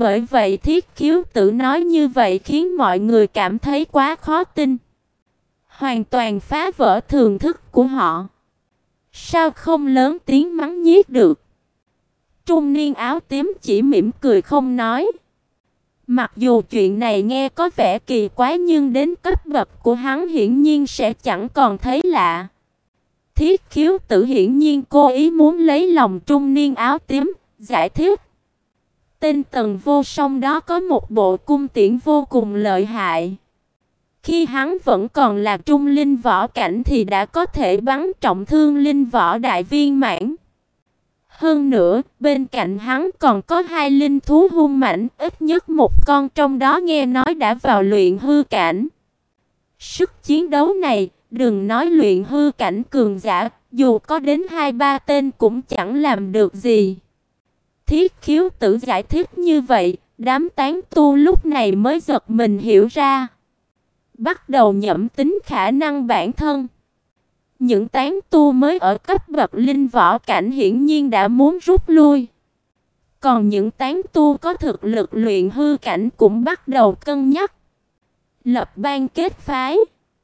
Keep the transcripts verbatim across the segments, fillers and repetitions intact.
Bởi vậy Thiết Khiếu Tử nói như vậy khiến mọi người cảm thấy quá khó tin, hoàn toàn phá vỡ thường thức của họ. Sao không lớn tiếng mắng nhiếc được? Trung niên áo tím chỉ mỉm cười không nói. Mặc dù chuyện này nghe có vẻ kỳ quái nhưng đến cấp bậc của hắn hiển nhiên sẽ chẳng còn thấy lạ. Thiết Khiếu Tử hiển nhiên cố ý muốn lấy lòng trung niên áo tím, giải thích. Tên Tần Vô Song đó có một bộ cung tiễn vô cùng lợi hại. Khi hắn vẫn còn là trung linh võ cảnh thì đã có thể bắn trọng thương linh võ đại viên mãn. Hơn nữa, bên cạnh hắn còn có hai linh thú hung mãnh, ít nhất một con trong đó nghe nói đã vào luyện hư cảnh. Sức chiến đấu này, đừng nói luyện hư cảnh cường giả, dù có đến hai ba tên cũng chẳng làm được gì. Thiết Khiếu Tử giải thích như vậy, đám tán tu lúc này mới giật mình hiểu ra. Bắt đầu nhẩm tính khả năng bản thân. Những tán tu mới ở cấp bậc linh võ cảnh hiển nhiên đã muốn rút lui. Còn những tán tu có thực lực luyện hư cảnh cũng bắt đầu cân nhắc. Lập ban kết phái.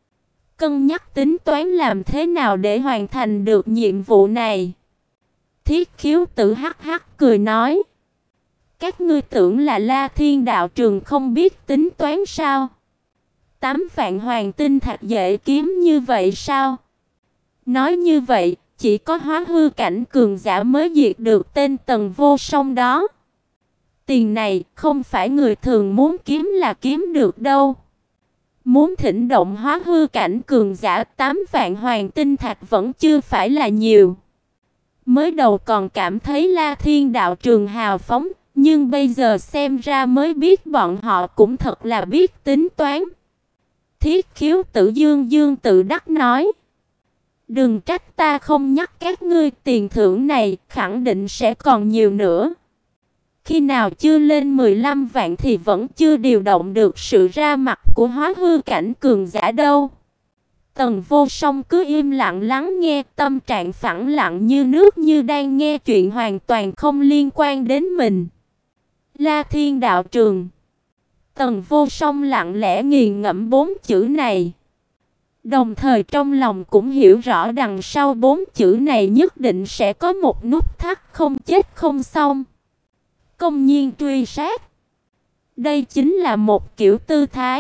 Cân nhắc tính toán làm thế nào để hoàn thành được nhiệm vụ này. Thiết Khiếu Tử hắc hắc cười nói. Các ngươi tưởng là La Thiên đạo trường không biết tính toán sao? Tám vạn hoàng tinh thạch dễ kiếm như vậy sao? Nói như vậy, chỉ có hóa hư cảnh cường giả mới diệt được tên Tần Vô Song đó. Tiền này không phải người thường muốn kiếm là kiếm được đâu. Muốn thỉnh động hóa hư cảnh cường giả tám vạn hoàng tinh thạch vẫn chưa phải là nhiều. Mới đầu còn cảm thấy La Thiên đạo trường hào phóng, nhưng bây giờ xem ra mới biết bọn họ cũng thật là biết tính toán. Thiết Khiếu Tử dương dương tự đắc nói. Đừng trách ta không nhắc các ngươi, tiền thưởng này khẳng định sẽ còn nhiều nữa. Khi nào chưa lên mười lăm vạn thì vẫn chưa điều động được sự ra mặt của hóa hư cảnh cường giả đâu. Tần Vô Song cứ im lặng lắng nghe, tâm trạng phẳng lặng như nước, như đang nghe chuyện hoàn toàn không liên quan đến mình. La Thiên đạo trường. Tần Vô Song lặng lẽ nghiền ngẫm bốn chữ này. Đồng thời trong lòng cũng hiểu rõ đằng sau bốn chữ này nhất định sẽ có một nút thắt không chết không xong. Công nhiên truy sát. Đây chính là một kiểu tư thái.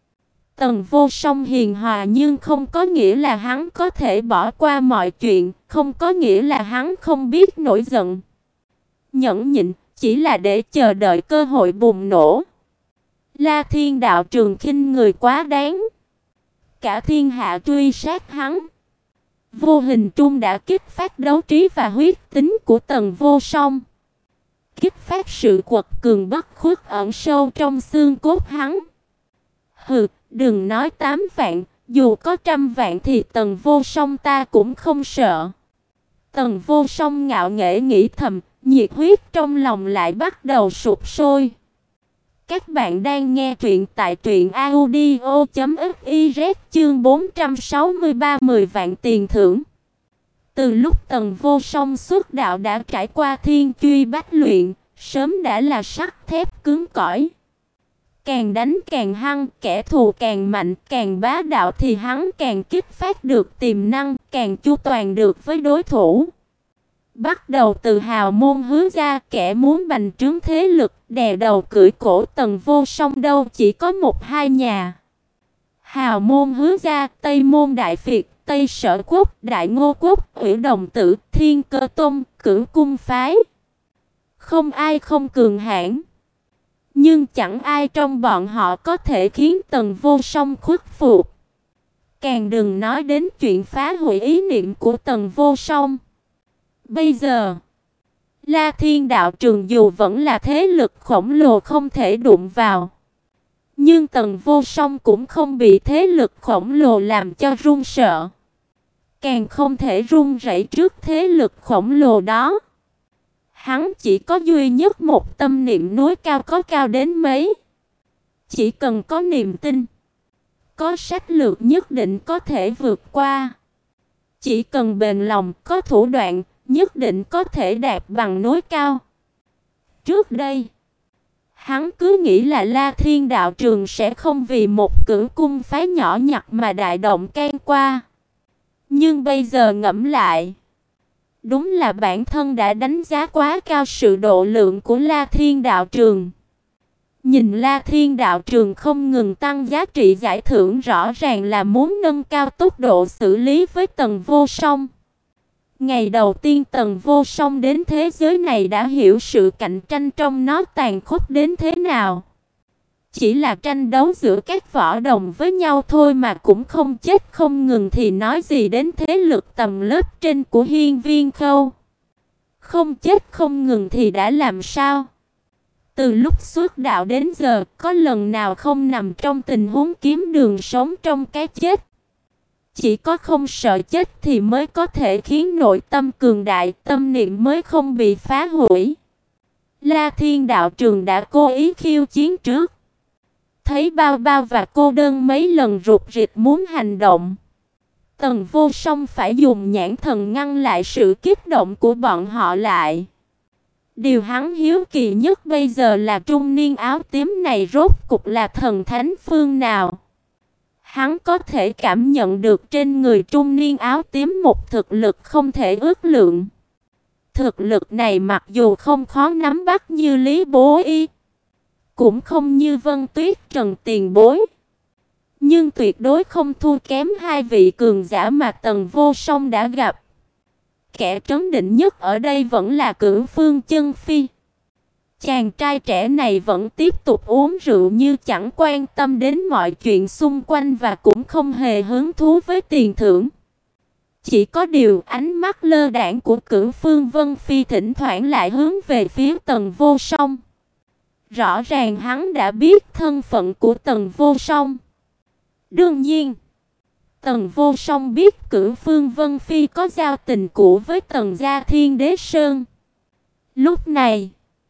Tần Vô Song hiền hòa nhưng không có nghĩa là hắn có thể bỏ qua mọi chuyện, không có nghĩa là hắn không biết nổi giận. Nhẫn nhịn chỉ là để chờ đợi cơ hội bùng nổ. La Thiên đạo trường khinh người quá đáng. Cả thiên hạ truy sát hắn. Vô hình trung đã kích phát đấu trí và huyết tính của Tần Vô Song. Kích phát sự quật cường bất khuất ẩn sâu trong xương cốt hắn. Hừ, đừng nói tám vạn, dù có trăm vạn thì Tần Vô Song ta cũng không sợ. Tần Vô Song ngạo nghễ nghĩ thầm, nhiệt huyết trong lòng lại bắt đầu sụp sôi. Các bạn đang nghe truyện tại truyện audio chấm fiz chương bốn trăm sáu mươi ba mười vạn tiền thưởng. Từ lúc Tần Vô Song xuất đạo đã trải qua thiên truy bách luyện, sớm đã là sắt thép cứng cỏi. Càng đánh càng hăng, kẻ thù càng mạnh, càng bá đạo thì hắn càng kích phát được tiềm năng, càng chu toàn được với đối thủ. Bắt đầu từ Hào Môn Hứa gia, kẻ muốn bành trướng thế lực, đè đầu cưỡi cổ Tần Vô Song đâu chỉ có một hai nhà. Hào Môn Hứa gia, Tây Môn Đại Việt, Tây Sở Quốc, Đại Ngô Quốc, Ủy Đồng Tử, Thiên Cơ Tôn, Cửu Cung phái. Không ai không cường hãn, nhưng chẳng ai trong bọn họ có thể khiến Tần Vô Song khuất phục. Càng đừng nói đến chuyện phá hủy ý niệm của Tần Vô Song. Bây giờ, La Thiên đạo trường dù vẫn là thế lực khổng lồ không thể đụng vào, nhưng Tần Vô Song cũng không bị thế lực khổng lồ làm cho run sợ, càng không thể run rẩy trước thế lực khổng lồ đó. Hắn chỉ có duy nhất một tâm niệm, núi cao có cao đến mấy, chỉ cần có niềm tin, có sách lược nhất định có thể vượt qua. Chỉ cần bền lòng, có thủ đoạn, nhất định có thể đạt bằng núi cao. Trước đây, Hắn cứ nghĩ là La Thiên đạo trường sẽ không vì một cửu cung phái nhỏ nhặt mà đại động can qua. Nhưng bây giờ ngẫm lại, đúng là bản thân đã đánh giá quá cao sự độ lượng của La Thiên đạo trường. Nhìn La Thiên đạo trường không ngừng tăng giá trị giải thưởng, rõ ràng là muốn nâng cao tốc độ xử lý với Tần Vô Song. Ngày đầu tiên Tần Vô Song đến thế giới này đã hiểu sự cạnh tranh trong nó tàn khốc đến thế nào. Chỉ là tranh đấu giữa các võ đồng với nhau thôi mà cũng không chết không ngừng thì nói gì đến thế lực tầm lớp trên của Hiên Viên Khâu. Không chết không ngừng thì đã làm sao? Từ lúc xuất đạo đến giờ, có lần nào không nằm trong tình huống kiếm đường sống trong cái chết. Chỉ có không sợ chết thì mới có thể khiến nội tâm cường đại, tâm niệm mới không bị phá hủy. La Thiên đạo trường đã cố ý khiêu chiến trước. Thấy Bao Bao và cô đơn mấy lần rụt rịch muốn hành động. Tần Vô Song phải dùng nhãn thần ngăn lại sự kích động của bọn họ lại. Điều hắn hiếu kỳ nhất bây giờ là trung niên áo tím này rốt cục là thần thánh phương nào. Hắn có thể cảm nhận được trên người trung niên áo tím một thực lực không thể ước lượng. Thực lực này mặc dù không khó nắm bắt như Lý Bố Y, cũng không như Vân Tuyết Trần tiền bối, nhưng tuyệt đối không thua kém hai vị cường giả mà Tần Vô Song đã gặp. Kẻ trấn định nhất ở đây vẫn là Cửu Phương Chân Phi. Chàng trai trẻ này vẫn tiếp tục uống rượu như chẳng quan tâm đến mọi chuyện xung quanh và cũng không hề hứng thú với tiền thưởng. Chỉ có điều ánh mắt lơ đãng của Cửu Phương Vân Phi thỉnh thoảng lại hướng về phía Tần Vô Song. Rõ ràng hắn đã biết thân phận của Tần Vô Song. Đương nhiên, Tần Vô Song biết Cửu Phương Vân Phi có giao tình cũ với Tần gia Thiên Đế Sơn. Lúc này,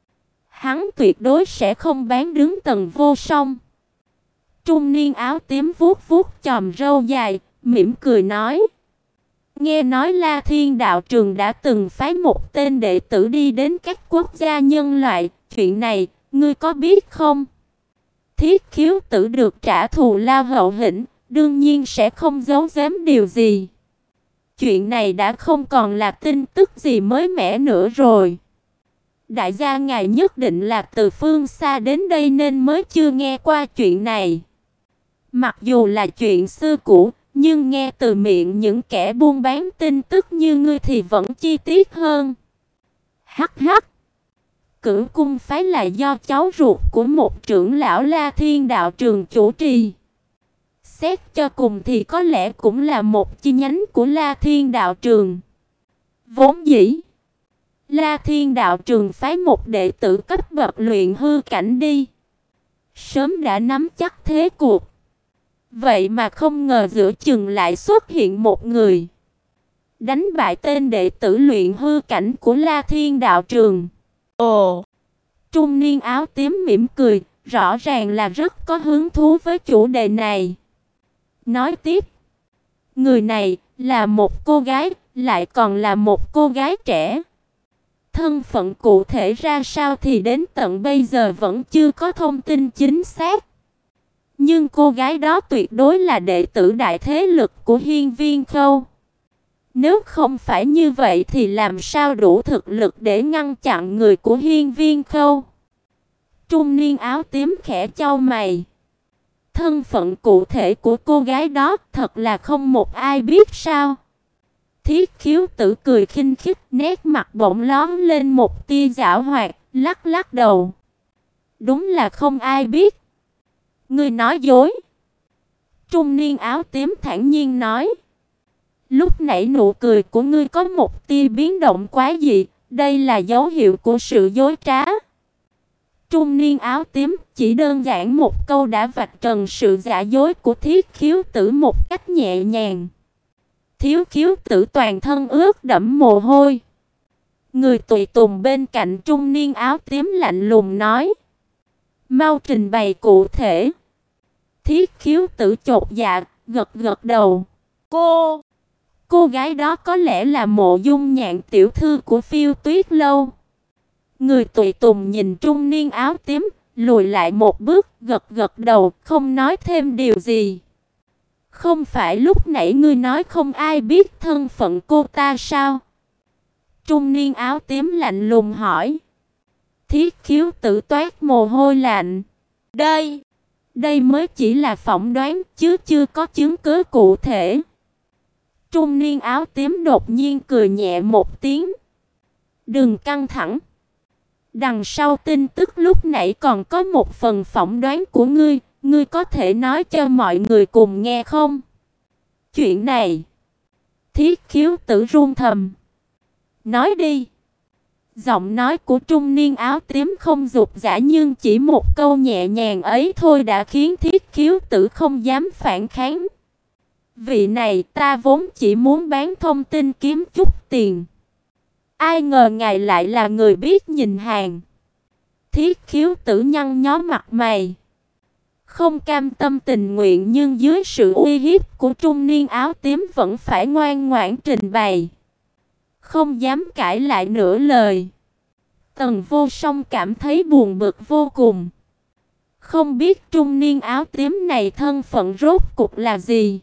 hắn tuyệt đối sẽ không bán đứng Tần Vô Song. Trung niên áo tím vuốt vuốt chòm râu dài, mỉm cười nói: Nghe nói La Thiên đạo trường đã từng phái một tên đệ tử đi đến các quốc gia nhân loại, chuyện này ngươi có biết không? Thiết Khiếu tử được trả thù lao hậu hĩnh, đương nhiên sẽ không giấu giếm điều gì. Chuyện này đã không còn là tin tức gì mới mẻ nữa rồi. Đại gia ngài nhất định là từ phương xa đến đây nên mới chưa nghe qua chuyện này. Mặc dù là chuyện xưa cũ, nhưng nghe từ miệng những kẻ buôn bán tin tức như ngươi thì vẫn chi tiết hơn. Hắc hắc. Cửu cung phái là do cháu ruột của một trưởng lão La Thiên đạo trường chủ trì. Xét cho cùng thì có lẽ cũng là một chi nhánh của La Thiên đạo trường. Vốn dĩ, La Thiên đạo trường phái một đệ tử cấp bậc luyện hư cảnh đi, sớm đã nắm chắc thế cuộc. Vậy mà không ngờ giữa chừng lại xuất hiện một người đánh bại tên đệ tử luyện hư cảnh của La Thiên đạo trường. Ồ, trung niên áo tím mỉm cười, rõ ràng là rất có hứng thú với chủ đề này. Nói tiếp, người này là một cô gái, lại còn là một cô gái trẻ. Thân phận cụ thể ra sao thì đến tận bây giờ vẫn chưa có thông tin chính xác. Nhưng cô gái đó tuyệt đối là đệ tử đại thế lực của Hiên Viên Khâu. Nếu không phải như vậy thì làm sao đủ thực lực để ngăn chặn người của Hiên Viên Khâu? Trung niên áo tím khẽ chau mày. Thân phận cụ thể của cô gái đó thật là không một ai biết sao? Thiết Khiếu tử cười khinh khích, nét mặt bỗng lóe lên một tia giảo hoạt, lắc lắc đầu. Đúng là không ai biết. Ngươi nói dối. Trung niên áo tím thản nhiên nói. Lúc nãy nụ cười của ngươi có một tia biến động quá dị, đây là dấu hiệu của sự dối trá. Trung niên áo tím chỉ đơn giản một câu đã vạch trần sự giả dối của Thiết Khiếu tử một cách nhẹ nhàng. Thiếu Khiếu tử toàn thân ướt đẫm mồ hôi. Người tùy tùng bên cạnh trung niên áo tím lạnh lùng nói. Mau trình bày cụ thể. Thiết Khiếu tử chột dạ, gật gật đầu. Cô, cô gái đó có lẽ là Mộ Dung Nhạn tiểu thư của Phiêu Tuyết lâu. Người tùy tùng nhìn trung niên áo tím, lùi lại một bước, gật gật đầu, không nói thêm điều gì. Không phải lúc nãy ngươi nói không ai biết thân phận cô ta sao? Trung niên áo tím lạnh lùng hỏi. Thiết Khiếu Tử toát mồ hôi lạnh. Đây, đây mới chỉ là phỏng đoán chứ chưa có chứng cứ cụ thể. Trung niên áo tím đột nhiên cười nhẹ một tiếng. Đừng căng thẳng. Đằng sau tin tức lúc nãy còn có một phần phỏng đoán của ngươi, ngươi có thể nói cho mọi người cùng nghe không? Chuyện này. Thiết Khiếu Tử run thầm. Nói đi. Giọng nói của trung niên áo tím không dục dã, nhưng chỉ một câu nhẹ nhàng ấy thôi đã khiến Thiết Khiếu Tử không dám phản kháng. Vị này, ta vốn chỉ muốn bán thông tin kiếm chút tiền. Ai ngờ ngài lại là người biết nhìn hàng. Thiết Khiếu Tử nhăn nhó mặt mày. Không cam tâm tình nguyện, nhưng dưới sự uy hiếp của trung niên áo tím vẫn phải ngoan ngoãn trình bày. Không dám cãi lại nửa lời. Tần Vô Song cảm thấy buồn bực vô cùng. Không biết trung niên áo tím này thân phận rốt cuộc là gì?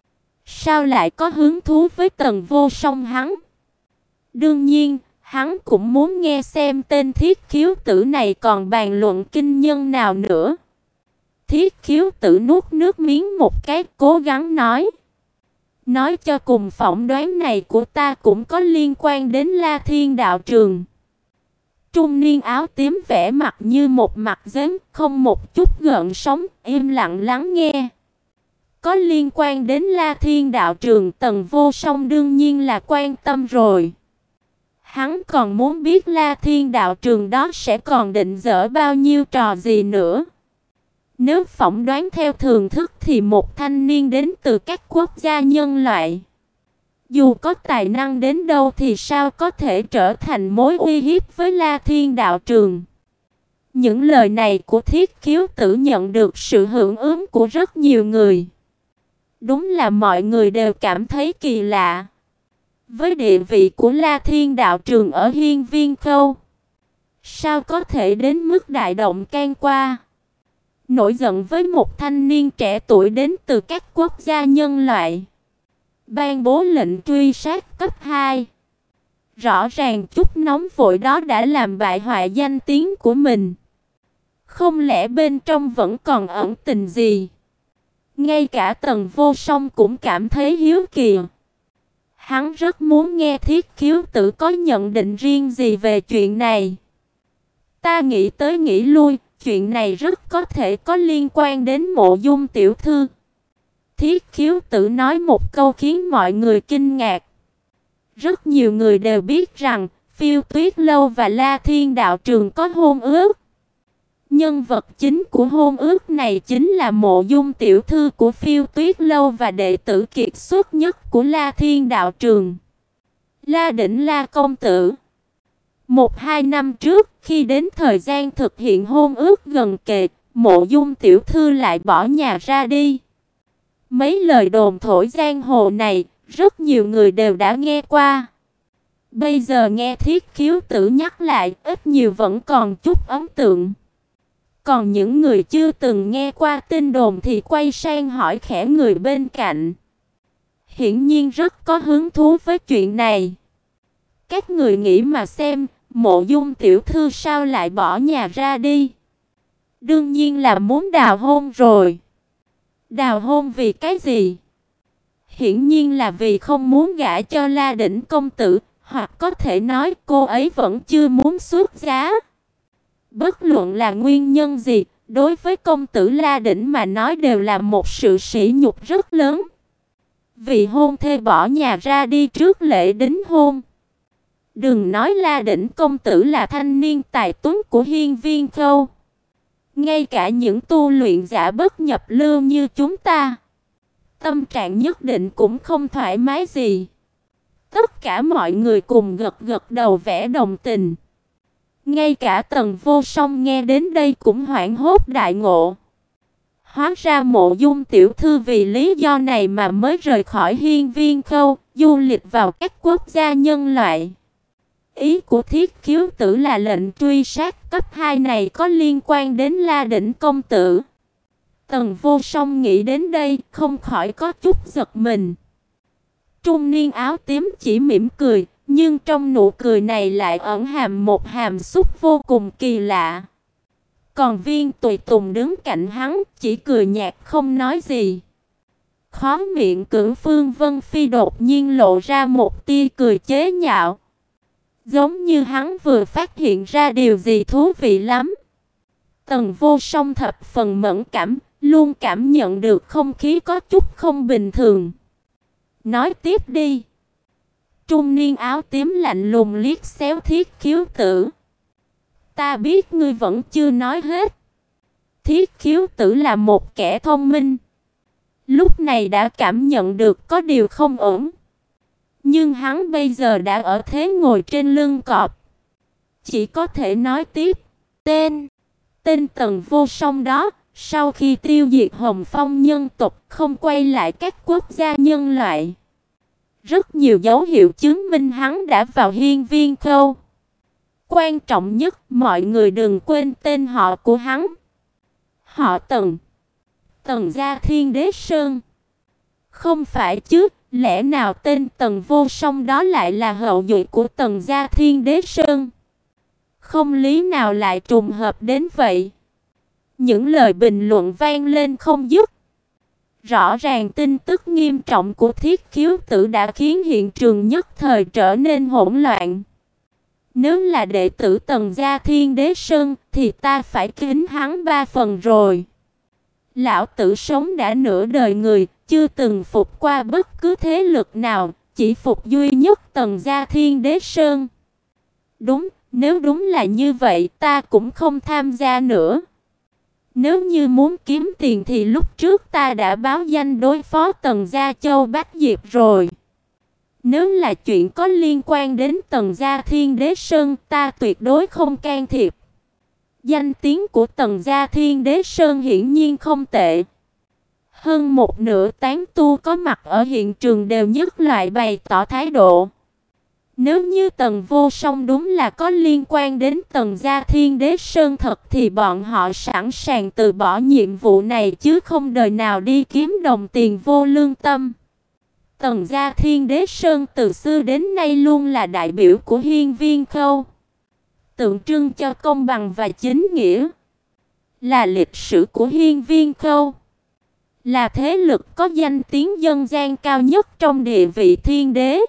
Sao lại có hứng thú với Tần Vô Song hắn? Đương nhiên, hắn cũng muốn nghe xem tên Thiết Khiếu Tử này còn bàn luận kinh nhân nào nữa. Thiết Khiếu Tử nuốt nước miếng một cái, cố gắng nói. Nói cho cùng phỏng đoán này của ta cũng có liên quan đến La Thiên đạo trường. Trung niên áo tím vẻ mặt như một mặt giếng, không một chút gợn sóng, im lặng lắng nghe. Có liên quan đến La Thiên đạo trường, Tần Vô Song đương nhiên là quan tâm rồi. Hắn còn muốn biết La Thiên đạo trường đó sẽ còn định dở bao nhiêu trò gì nữa. Nếu phỏng đoán theo thường thức thì một thanh niên đến từ các quốc gia nhân loại, dù có tài năng đến đâu thì sao có thể trở thành mối uy hiếp với La Thiên đạo trường. Những lời này của Thiết Khiếu Tử nhận được sự hưởng ứng của rất nhiều người. Đúng là mọi người đều cảm thấy kỳ lạ. Với địa vị của La Thiên đạo trường ở Hiên Viên Khâu, sao có thể đến mức đại động can qua, nổi giận với một thanh niên trẻ tuổi đến từ các quốc gia nhân loại, ban bố lệnh truy sát cấp hai. Rõ ràng chút nóng vội đó đã làm bại hoại danh tiếng của mình. Không lẽ bên trong vẫn còn ẩn tình gì? Ngay cả Tần Vô Song cũng cảm thấy hiếu kỳ. Hắn rất muốn nghe Thiết Khiếu Tử có nhận định riêng gì về chuyện này. Ta nghĩ tới nghĩ lui, chuyện này rất có thể có liên quan đến Mộ Dung tiểu thư. Thiết Khiếu Tử nói một câu khiến mọi người kinh ngạc. Rất nhiều người đều biết rằng Phiêu Tuyết Lâu và La Thiên đạo trường có hôn ước. Nhân vật chính của hôn ước này chính là Mộ Dung tiểu thư của Phiêu Tuyết Lâu và đệ tử kiệt xuất nhất của La Thiên đạo trường, La Đỉnh La công tử. Một hai năm trước, khi đến thời gian thực hiện hôn ước gần kề, Mộ Dung tiểu thư lại bỏ nhà ra đi. Mấy lời đồn thổi giang hồ này, rất nhiều người đều đã nghe qua. Bây giờ nghe Thiết Khiếu Tử nhắc lại, ít nhiều vẫn còn chút ấn tượng. Còn những người chưa từng nghe qua tin đồn thì quay sang hỏi khẽ người bên cạnh. Hiển nhiên rất có hứng thú với chuyện này. Các người nghĩ mà xem, Mộ Dung tiểu thư sao lại bỏ nhà ra đi? Đương nhiên là muốn đào hôn rồi. Đào hôn vì cái gì? Hiển nhiên là vì không muốn gả cho La Đỉnh công tử, hoặc có thể nói cô ấy vẫn chưa muốn xuất giá. Bất luận là nguyên nhân gì, đối với công tử La Đỉnh mà nói đều là một sự sỉ nhục rất lớn. Vì hôn thê bỏ nhà ra đi trước lễ đính hôn. Đừng nói La Đỉnh công tử là thanh niên tài tuấn của Hiên Viên Khâu. Ngay cả những tu luyện giả bất nhập lưu như chúng ta, tâm trạng nhất định cũng không thoải mái gì. Tất cả mọi người cùng gật gật đầu vẻ đồng tình. Ngay cả Tần Vô Song nghe đến đây cũng hoảng hốt đại ngộ. Hóa ra Mộ Dung tiểu thư vì lý do này mà mới rời khỏi Hiên Viên Khâu, du lịch vào các quốc gia nhân loại. Ý của Thiết Khiếu Tử là lệnh truy sát cấp hai này có liên quan đến La Đỉnh công tử. Tần Vô Song nghĩ đến đây, không khỏi có chút giật mình. Trung niên áo tím chỉ mỉm cười, nhưng trong nụ cười này lại ẩn hàm một hàm xúc vô cùng kỳ lạ. Còn Viên Tùy Tùng đứng cạnh hắn, chỉ cười nhạt không nói gì. Khóe miệng Cửu Phương Vân Phi đột nhiên lộ ra một tia cười chế nhạo. Giống như hắn vừa phát hiện ra điều gì thú vị lắm. Tần Vô Song thập phần mẫn cảm, luôn cảm nhận được không khí có chút không bình thường. Nói tiếp đi. Trung niên áo tím lạnh lùng liếc xéo Thiết Khiếu Tử. Ta biết ngươi vẫn chưa nói hết. Thiết Khiếu Tử là một kẻ thông minh. Lúc này đã cảm nhận được có điều không ổn. Nhưng hắn bây giờ đã ở thế ngồi trên lưng cọp. Chỉ có thể nói tiếp. Tên. Tên Tần Vô Song đó. Sau khi tiêu diệt Hồng Phong nhân tộc không quay lại các quốc gia nhân loại. Rất nhiều dấu hiệu chứng minh hắn đã vào Hiên Viên Khâu. Quan trọng nhất, mọi người đừng quên tên họ của hắn. Họ Tần. Tần gia Thiên Đế Sơn. Không phải chứ, lẽ nào tên Tần Vô Song đó lại là hậu duệ của Tần gia Thiên Đế Sơn? Không lý nào lại trùng hợp đến vậy. Những lời bình luận vang lên không dứt. Rõ ràng tin tức nghiêm trọng của Thiết Khiếu Tử đã khiến hiện trường nhất thời trở nên hỗn loạn. Nếu là đệ tử Tần gia Thiên Đế Sơn thì ta phải kính hắn ba phần rồi. Lão tử sống đã nửa đời người, chưa từng phục qua bất cứ thế lực nào, chỉ phục duy nhất Tần gia Thiên Đế Sơn. Đúng, nếu đúng là như vậy ta cũng không tham gia nữa. Nếu như muốn kiếm tiền thì lúc trước ta đã báo danh đối phó Tần gia Châu Bách Diệp rồi. Nếu là chuyện có liên quan đến Tần gia Thiên Đế Sơn, ta tuyệt đối không can thiệp. Danh tiếng của Tần gia Thiên Đế Sơn hiển nhiên không tệ. Hơn một nửa tán tu có mặt ở hiện trường đều nhất loại bày tỏ thái độ. Nếu như Tần Vô Song đúng là có liên quan đến Tần gia Thiên Đế Sơn thật thì bọn họ sẵn sàng từ bỏ nhiệm vụ này chứ không đời nào đi kiếm đồng tiền vô lương tâm. Tần gia Thiên Đế Sơn từ xưa đến nay luôn là đại biểu của Hiên Viên Khâu, tượng trưng cho công bằng và chính nghĩa, là lịch sử của Hiên Viên Khâu, là thế lực có danh tiếng dân gian cao nhất trong địa vị thiên đế.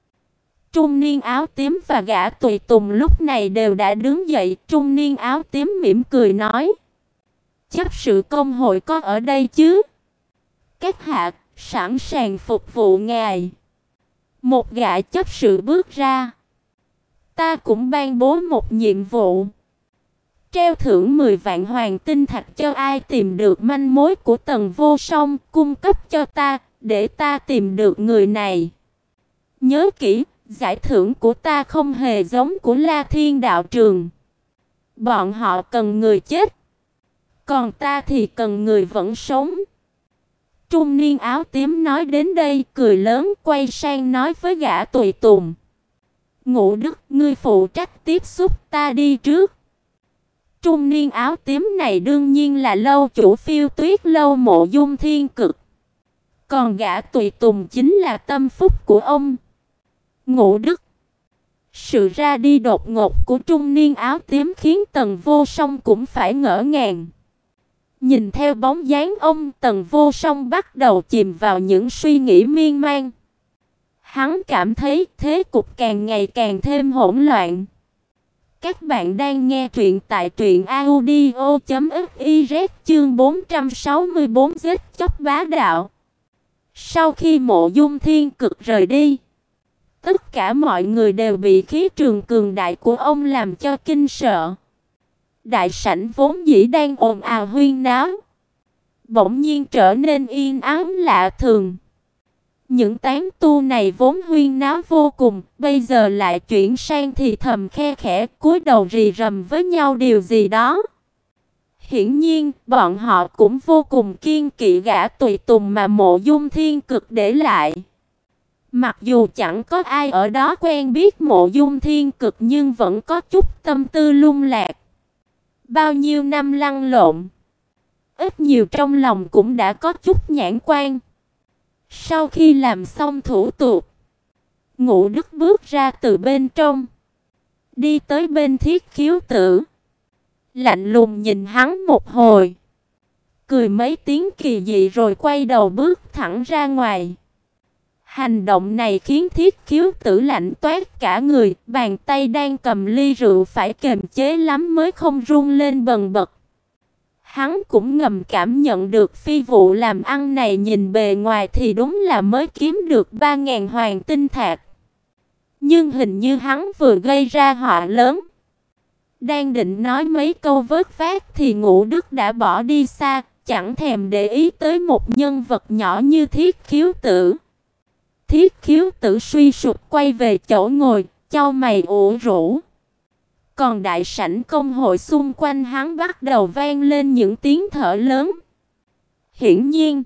Trung niên áo tím và gã tùy tùng lúc này đều đã đứng dậy. Trung niên áo tím mỉm cười nói: chấp sự công hội có ở đây chứ? Các hạ sẵn sàng phục vụ ngài. Một gã chấp sự bước ra. Ta cũng ban bố một nhiệm vụ. Treo thưởng mười vạn hoàng tinh thạch cho ai tìm được manh mối của Tần Vô Song, cung cấp cho ta, để ta tìm được người này. Nhớ kỹ, giải thưởng của ta không hề giống của La Thiên đạo trường. Bọn họ cần người chết, còn ta thì cần người vẫn sống. Trung niên áo tím nói đến đây, cười lớn, quay sang nói với gã tùy tùng: Ngũ Đức, ngươi phụ trách tiếp xúc, ta đi trước. Trung niên áo tím này đương nhiên là lâu chủ Phiêu Tuyết lâu Mộ Dung Thiên Cực. Còn gã tùy tùng chính là tâm phúc của ông. Ngũ Đức. Sự ra đi đột ngột của trung niên áo tím khiến Tần Vô Song cũng phải ngỡ ngàng. Nhìn theo bóng dáng ông, Tần Vô Song bắt đầu chìm vào những suy nghĩ miên man. Hắn cảm thấy thế cục càng ngày càng thêm hỗn loạn. Các bạn đang nghe truyện tại truyện audio chấm fiz chương bốn trăm sáu mươi bốn giết chóc bá đạo. Sau khi Mộ Dung Thiên Cực rời đi, tất cả mọi người đều bị khí trường cường đại của ông làm cho kinh sợ. Đại sảnh vốn dĩ đang ồn ào huyên náo, bỗng nhiên trở nên yên ắng lạ thường. Những tán tu này vốn huyên náo vô cùng, bây giờ lại chuyển sang thì thầm khe khẽ, cúi đầu rì rầm với nhau điều gì đó. Hiển nhiên, bọn họ cũng vô cùng kiêng kỵ gã tùy tùng mà Mộ Dung Thiên Cực để lại. Mặc dù chẳng có ai ở đó quen biết Mộ Dung Thiên Cực nhưng vẫn có chút tâm tư lung lạc. Bao nhiêu năm lăn lộn, ít nhiều trong lòng cũng đã có chút nhãn quan. Sau khi làm xong thủ tục, Ngũ Đức bước ra từ bên trong, đi tới bên Thiết Khiếu Tử, lạnh lùng nhìn hắn một hồi, cười mấy tiếng kỳ dị rồi quay đầu bước thẳng ra ngoài. Hành động này khiến Thiết Khiếu Tử lạnh toát cả người, bàn tay đang cầm ly rượu phải kiềm chế lắm mới không run lên bần bật. Hắn cũng ngầm cảm nhận được phi vụ làm ăn này nhìn bề ngoài thì đúng là mới kiếm được ba ngàn hoàng tinh thạch. Nhưng hình như hắn vừa gây ra họa lớn. Đang định nói mấy câu vớt vát thì Ngũ Đức đã bỏ đi xa, chẳng thèm để ý tới một nhân vật nhỏ như Thiết Khiếu Tử. Thiết Khiếu Tử suy sụp quay về chỗ ngồi, chau mày ủ rũ. Còn đại sảnh công hội xung quanh hắn bắt đầu vang lên những tiếng thở lớn. Hiển nhiên,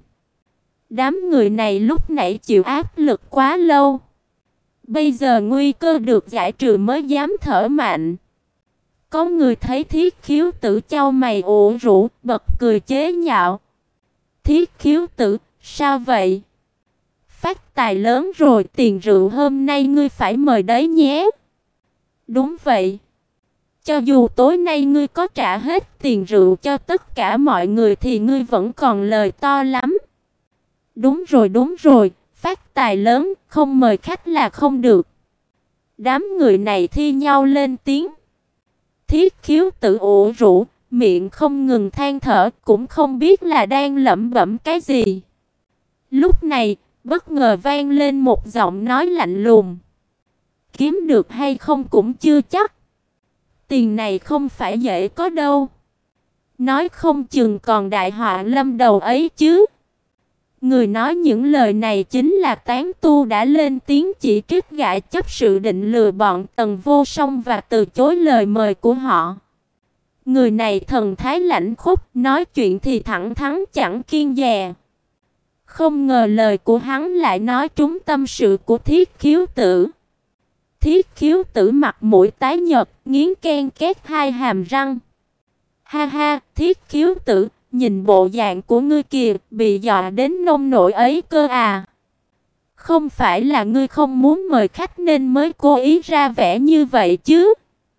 đám người này lúc nãy chịu áp lực quá lâu. Bây giờ nguy cơ được giải trừ mới dám thở mạnh. Có người thấy Thiết Khiếu Tử chau mày ủ rũ, bật cười chế nhạo. Thiết Khiếu Tử, sao vậy? Phát tài lớn rồi, tiền rượu hôm nay ngươi phải mời đấy nhé. Đúng vậy. Cho dù tối nay ngươi có trả hết tiền rượu cho tất cả mọi người thì ngươi vẫn còn lời to lắm. Đúng rồi, đúng rồi, phát tài lớn, không mời khách là không được. Đám người này thi nhau lên tiếng. Thiết Khiếu Tử ủ rũ, miệng không ngừng than thở, cũng không biết là đang lẩm bẩm cái gì. Lúc này, bất ngờ vang lên một giọng nói lạnh lùng. Kiếm được hay không cũng chưa chắc. Tiền này không phải dễ có đâu. Nói không chừng còn đại họa lâm đầu ấy chứ. Người nói những lời này chính là Tán Tu đã lên tiếng chỉ trích gã chấp sự định lừa bọn Tần Vô Song và từ chối lời mời của họ. Người này thần thái lãnh khốc, nói chuyện thì thẳng thắn chẳng kiêng dè. Không ngờ lời của hắn lại nói trúng tâm sự của Thiết Khiếu Tử. Thiết Khiếu Tử mặt mũi tái nhợt, nghiến ken két hai hàm răng. Ha ha, Thiết Khiếu Tử, nhìn bộ dạng của ngươi kìa, bị dọa đến nông nổi ấy cơ à. Không phải là ngươi không muốn mời khách nên mới cố ý ra vẻ như vậy chứ.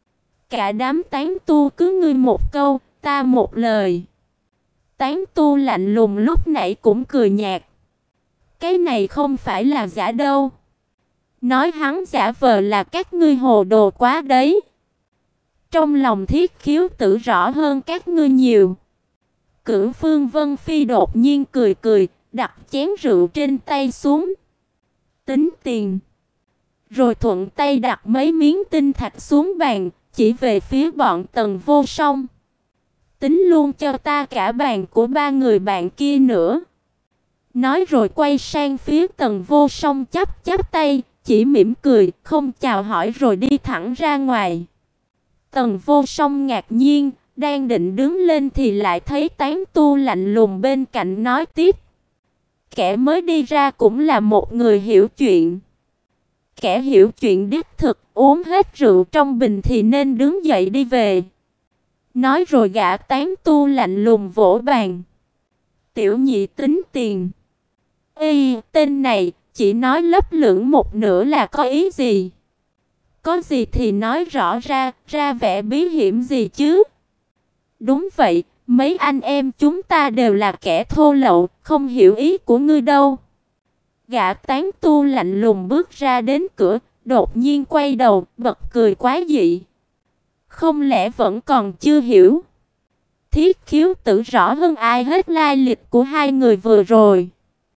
Cả đám Tán Tu cứ ngươi một câu, ta một lời. Tán Tu lạnh lùng lúc nãy cũng cười nhạt. Cái này không phải là giả đâu. Nói hắn giả vờ là các ngươi hồ đồ quá đấy. Trong lòng Thiết Khiếu Tử rõ hơn các ngươi nhiều. Cửu Phương Vân Phi đột nhiên cười cười, đặt chén rượu trên tay xuống. Tính tiền. Rồi thuận tay đặt mấy miếng tinh thạch xuống bàn, chỉ về phía bọn Tần Vô Song. Tính luôn cho ta cả bàn của ba người bạn kia nữa. Nói rồi quay sang phía Tần Vô Song chắp chắp tay, chỉ mỉm cười, không chào hỏi rồi đi thẳng ra ngoài. Tần Vô Song ngạc nhiên, đang định đứng lên thì lại thấy Tán Tu lạnh lùng bên cạnh nói tiếp. Kẻ mới đi ra cũng là một người hiểu chuyện. Kẻ hiểu chuyện đích thực, uống hết rượu trong bình thì nên đứng dậy đi về. Nói rồi gã Tán Tu lạnh lùng vỗ bàn. Tiểu nhị tính tiền. Ê, tên này, chỉ nói lấp lửng một nửa là có ý gì? Có gì thì nói rõ ra, ra vẻ bí hiểm gì chứ? Đúng vậy, mấy anh em chúng ta đều là kẻ thô lậu, không hiểu ý của ngươi đâu. Gã Tán Tu lạnh lùng bước ra đến cửa, đột nhiên quay đầu, bật cười quái dị. Không lẽ vẫn còn chưa hiểu? Thiết Khiếu Tử rõ hơn ai hết lai lịch của hai người vừa rồi.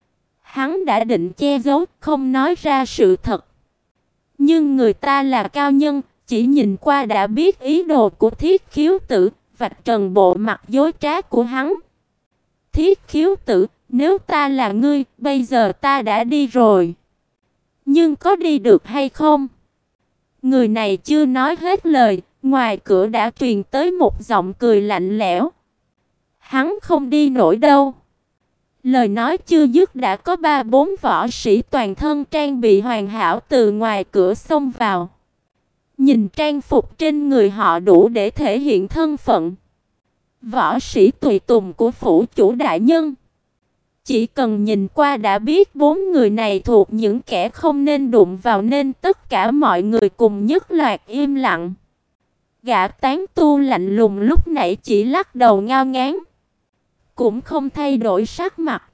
Hắn đã định che giấu, không nói ra sự thật. Nhưng người ta là cao nhân, chỉ nhìn qua đã biết ý đồ của Thiết Khiếu Tử, vạch trần bộ mặt dối trá của hắn. Thiết Khiếu Tử, nếu ta là ngươi, bây giờ ta đã đi rồi. Nhưng có đi được hay không? Người này chưa nói hết lời, ngoài cửa đã truyền tới một giọng cười lạnh lẽo. Hắn không đi nổi đâu. Lời nói chưa dứt đã có ba bốn võ sĩ toàn thân trang bị hoàn hảo từ ngoài cửa xông vào. Nhìn trang phục trên người họ đủ để thể hiện thân phận. Võ sĩ tùy tùng của phủ chủ đại nhân. Chỉ cần nhìn qua đã biết bốn người này thuộc những kẻ không nên đụng vào nên tất cả mọi người cùng nhất loạt im lặng. Gã tán tu lạnh lùng lúc nãy chỉ lắc đầu ngao ngán. Cũng không thay đổi sắc mặt.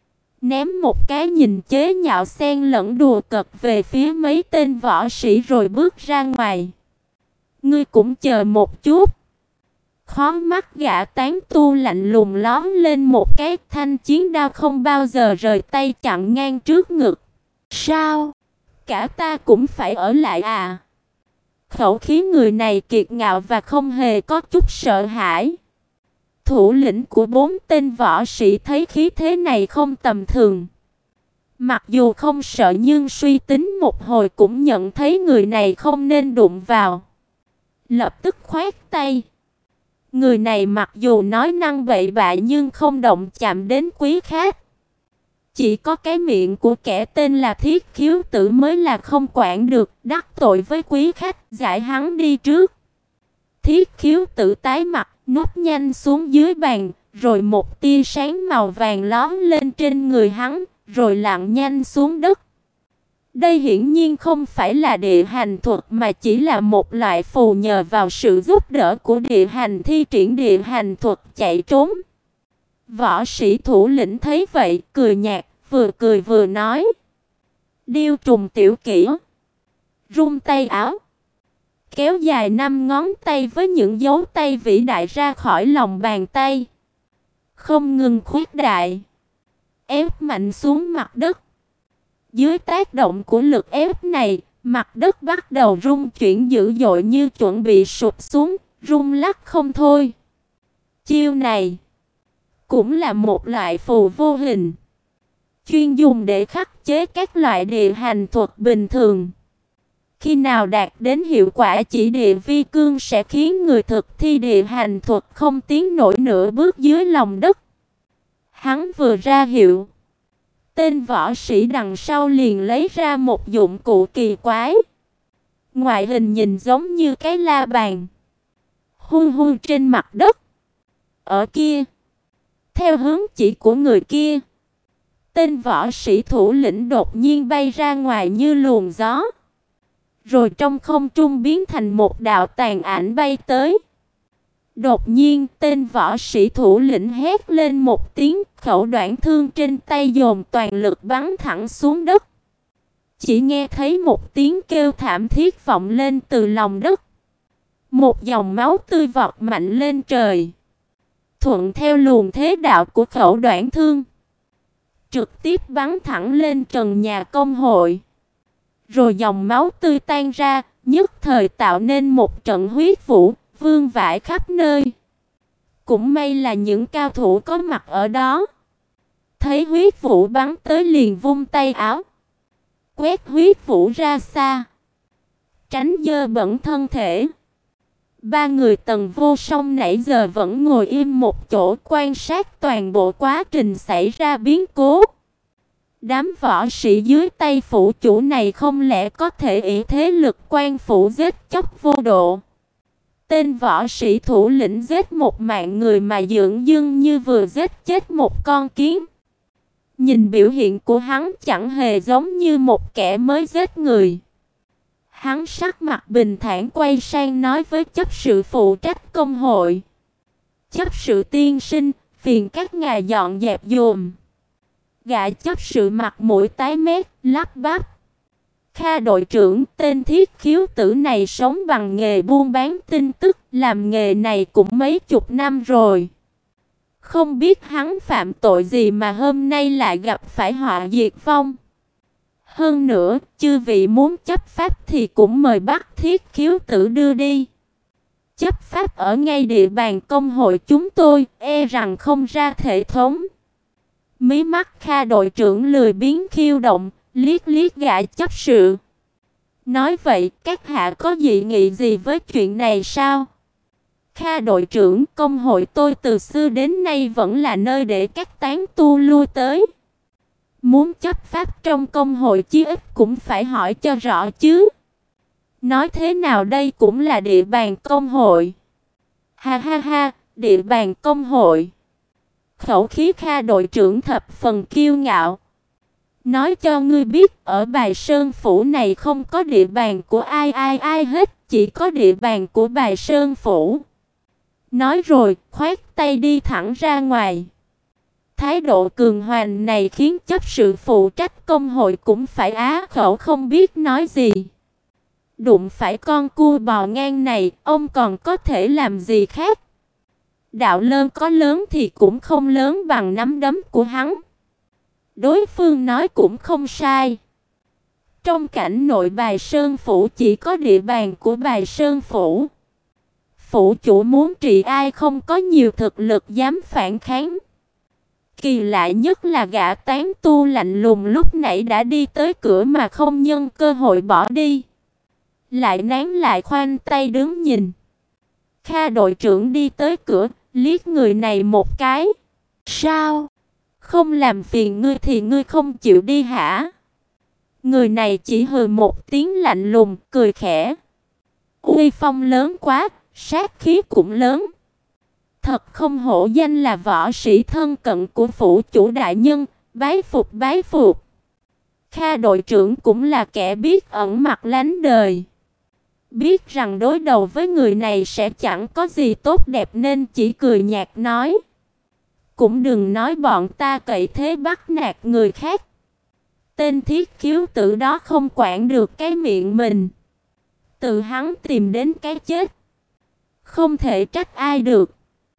Ném một cái nhìn chế nhạo xen lẫn đùa cợt về phía mấy tên võ sĩ rồi bước ra ngoài. Ngươi cũng chờ một chút. Khó mắt gã tán tu lạnh lùng lóm lên một cái thanh chiến đao không bao giờ rời tay chặn ngang trước ngực. Sao? Cả ta cũng phải ở lại à? Khẩu khí người này kiệt ngạo và không hề có chút sợ hãi. Thủ lĩnh của bốn tên võ sĩ thấy khí thế này không tầm thường. Mặc dù không sợ nhưng suy tính một hồi cũng nhận thấy người này không nên đụng vào. Lập tức khoát tay. Người này mặc dù nói năng bậy bạ nhưng không động chạm đến quý khách. Chỉ có cái miệng của kẻ tên là Thiết Khiếu Tử mới là không quản được, đắc tội với quý khách, giải hắn đi trước. Thiết Khiếu Tử tái mặt, núp nhanh xuống dưới bàn, rồi một tia sáng màu vàng lóe lên trên người hắn, rồi lặn nhanh xuống đất. Đây hiển nhiên không phải là địa hành thuật mà chỉ là một loại phù nhờ vào sự giúp đỡ của địa hành thi triển địa hành thuật chạy trốn. Võ sĩ thủ lĩnh thấy vậy, cười nhạt, vừa cười vừa nói. Điêu trùng tiểu kỹ. Rung tay áo. Kéo dài năm ngón tay với những dấu tay vĩ đại ra khỏi lòng bàn tay. Không ngừng khuếch đại. Ép mạnh xuống mặt đất. Dưới tác động của lực ép này, mặt đất bắt đầu rung chuyển dữ dội như chuẩn bị sụp xuống, rung lắc không thôi. Chiêu này cũng là một loại phù vô hình, chuyên dùng để khắc chế các loại địa hành thuật bình thường. Khi nào đạt đến hiệu quả chỉ địa vi cương sẽ khiến người thực thi địa hành thuật không tiến nổi nửa bước dưới lòng đất. Hắn vừa ra hiệu, tên võ sĩ đằng sau liền lấy ra một dụng cụ kỳ quái. Ngoại hình nhìn giống như cái la bàn, hun hun trên mặt đất. Ở kia, theo hướng chỉ của người kia, tên võ sĩ thủ lĩnh đột nhiên bay ra ngoài như luồng gió. Rồi trong không trung biến thành một đạo tàn ảnh bay tới. Đột nhiên tên võ sĩ thủ lĩnh hét lên một tiếng, khẩu đoạn thương trên tay dồn toàn lực bắn thẳng xuống đất. Chỉ nghe thấy một tiếng kêu thảm thiết vọng lên từ lòng đất. Một dòng máu tươi vọt mạnh lên trời. Thuận theo luồng thế đạo của khẩu đoạn thương, trực tiếp bắn thẳng lên trần nhà công hội. Rồi dòng máu tươi tan ra, nhất thời tạo nên một trận huyết vũ, vương vãi khắp nơi. Cũng may là những cao thủ có mặt ở đó, thấy huyết vũ bắn tới liền vung tay áo, quét huyết vũ ra xa, tránh dơ bẩn thân thể. Ba người Tần Vô Song nãy giờ vẫn ngồi im một chỗ quan sát toàn bộ quá trình xảy ra biến cố. Đám võ sĩ dưới tay phủ chủ này không lẽ có thể ỷ thế lực quan phủ giết chóc vô độ. Tên võ sĩ thủ lĩnh giết một mạng người mà dường dưng như vừa giết chết một con kiến. Nhìn biểu hiện của hắn chẳng hề giống như một kẻ mới giết người. Hắn sắc mặt bình thản quay sang nói với chấp sự phụ trách công hội. Chấp sự tiên sinh, phiền các ngài dọn dẹp dùm. Gã chấp sự mặt mũi tái mét, lắp bắp. Kha đội trưởng, tên Thiết Khiếu Tử này sống bằng nghề buôn bán tin tức, làm nghề này cũng mấy chục năm rồi. Không biết hắn phạm tội gì mà hôm nay lại gặp phải họa diệt vong. Hơn nữa, chư vị muốn chấp pháp thì cũng mời bắt Thiết Khiếu Tử đưa đi. Chấp pháp ở ngay địa bàn công hội chúng tôi, e rằng không ra thể thống. Mí mắt Kha đội trưởng lười biếng khiêu động, liếc liếc gã chấp sự. Nói vậy, các hạ có dị nghị gì với chuyện này sao? Kha đội trưởng, công hội tôi từ xưa đến nay vẫn là nơi để các tán tu lui tới. Muốn chấp pháp trong công hội chí ít cũng phải hỏi cho rõ chứ. Nói thế nào đây cũng là địa bàn công hội. Ha ha ha, địa bàn công hội. Khẩu khí Kha đội trưởng thập phần kiêu ngạo. Nói cho ngươi biết, ở Bài Sơn phủ này không có địa bàn của ai ai ai hết, chỉ có địa bàn của Bài Sơn phủ. Nói rồi, khoát tay đi thẳng ra ngoài. Thái độ cường hoành này khiến chấp sự phụ trách công hội cũng phải á khẩu không biết nói gì. Đụng phải con cua bò ngang này, ông còn có thể làm gì khác? Đạo Lơn có lớn thì cũng không lớn bằng nắm đấm của hắn. Đối phương nói cũng không sai. Trong cảnh nội Bài Sơn phủ chỉ có địa bàn của Bài Sơn phủ. Phủ chủ muốn trị ai không có nhiều thực lực dám phản kháng. Kỳ lạ nhất là gã tán tu lạnh lùng lúc nãy đã đi tới cửa mà không nhân cơ hội bỏ đi. Lại nán lại khoanh tay đứng nhìn. Kha đội trưởng đi tới cửa, liếc người này một cái. Sao? Không làm phiền ngươi thì ngươi không chịu đi hả? Người này chỉ hừ một tiếng lạnh lùng, cười khẽ. Uy phong lớn quá, sát khí cũng lớn. Thật không hổ danh là võ sĩ thân cận của phủ chủ đại nhân, bái phục bái phục. Kha đội trưởng cũng là kẻ biết ẩn mặt lánh đời. Biết rằng đối đầu với người này sẽ chẳng có gì tốt đẹp nên chỉ cười nhạt nói. Cũng đừng nói bọn ta cậy thế bắt nạt người khác. Tên thiết khiếu tử đó không quản được cái miệng mình. Tự hắn tìm đến cái chết. Không thể trách ai được.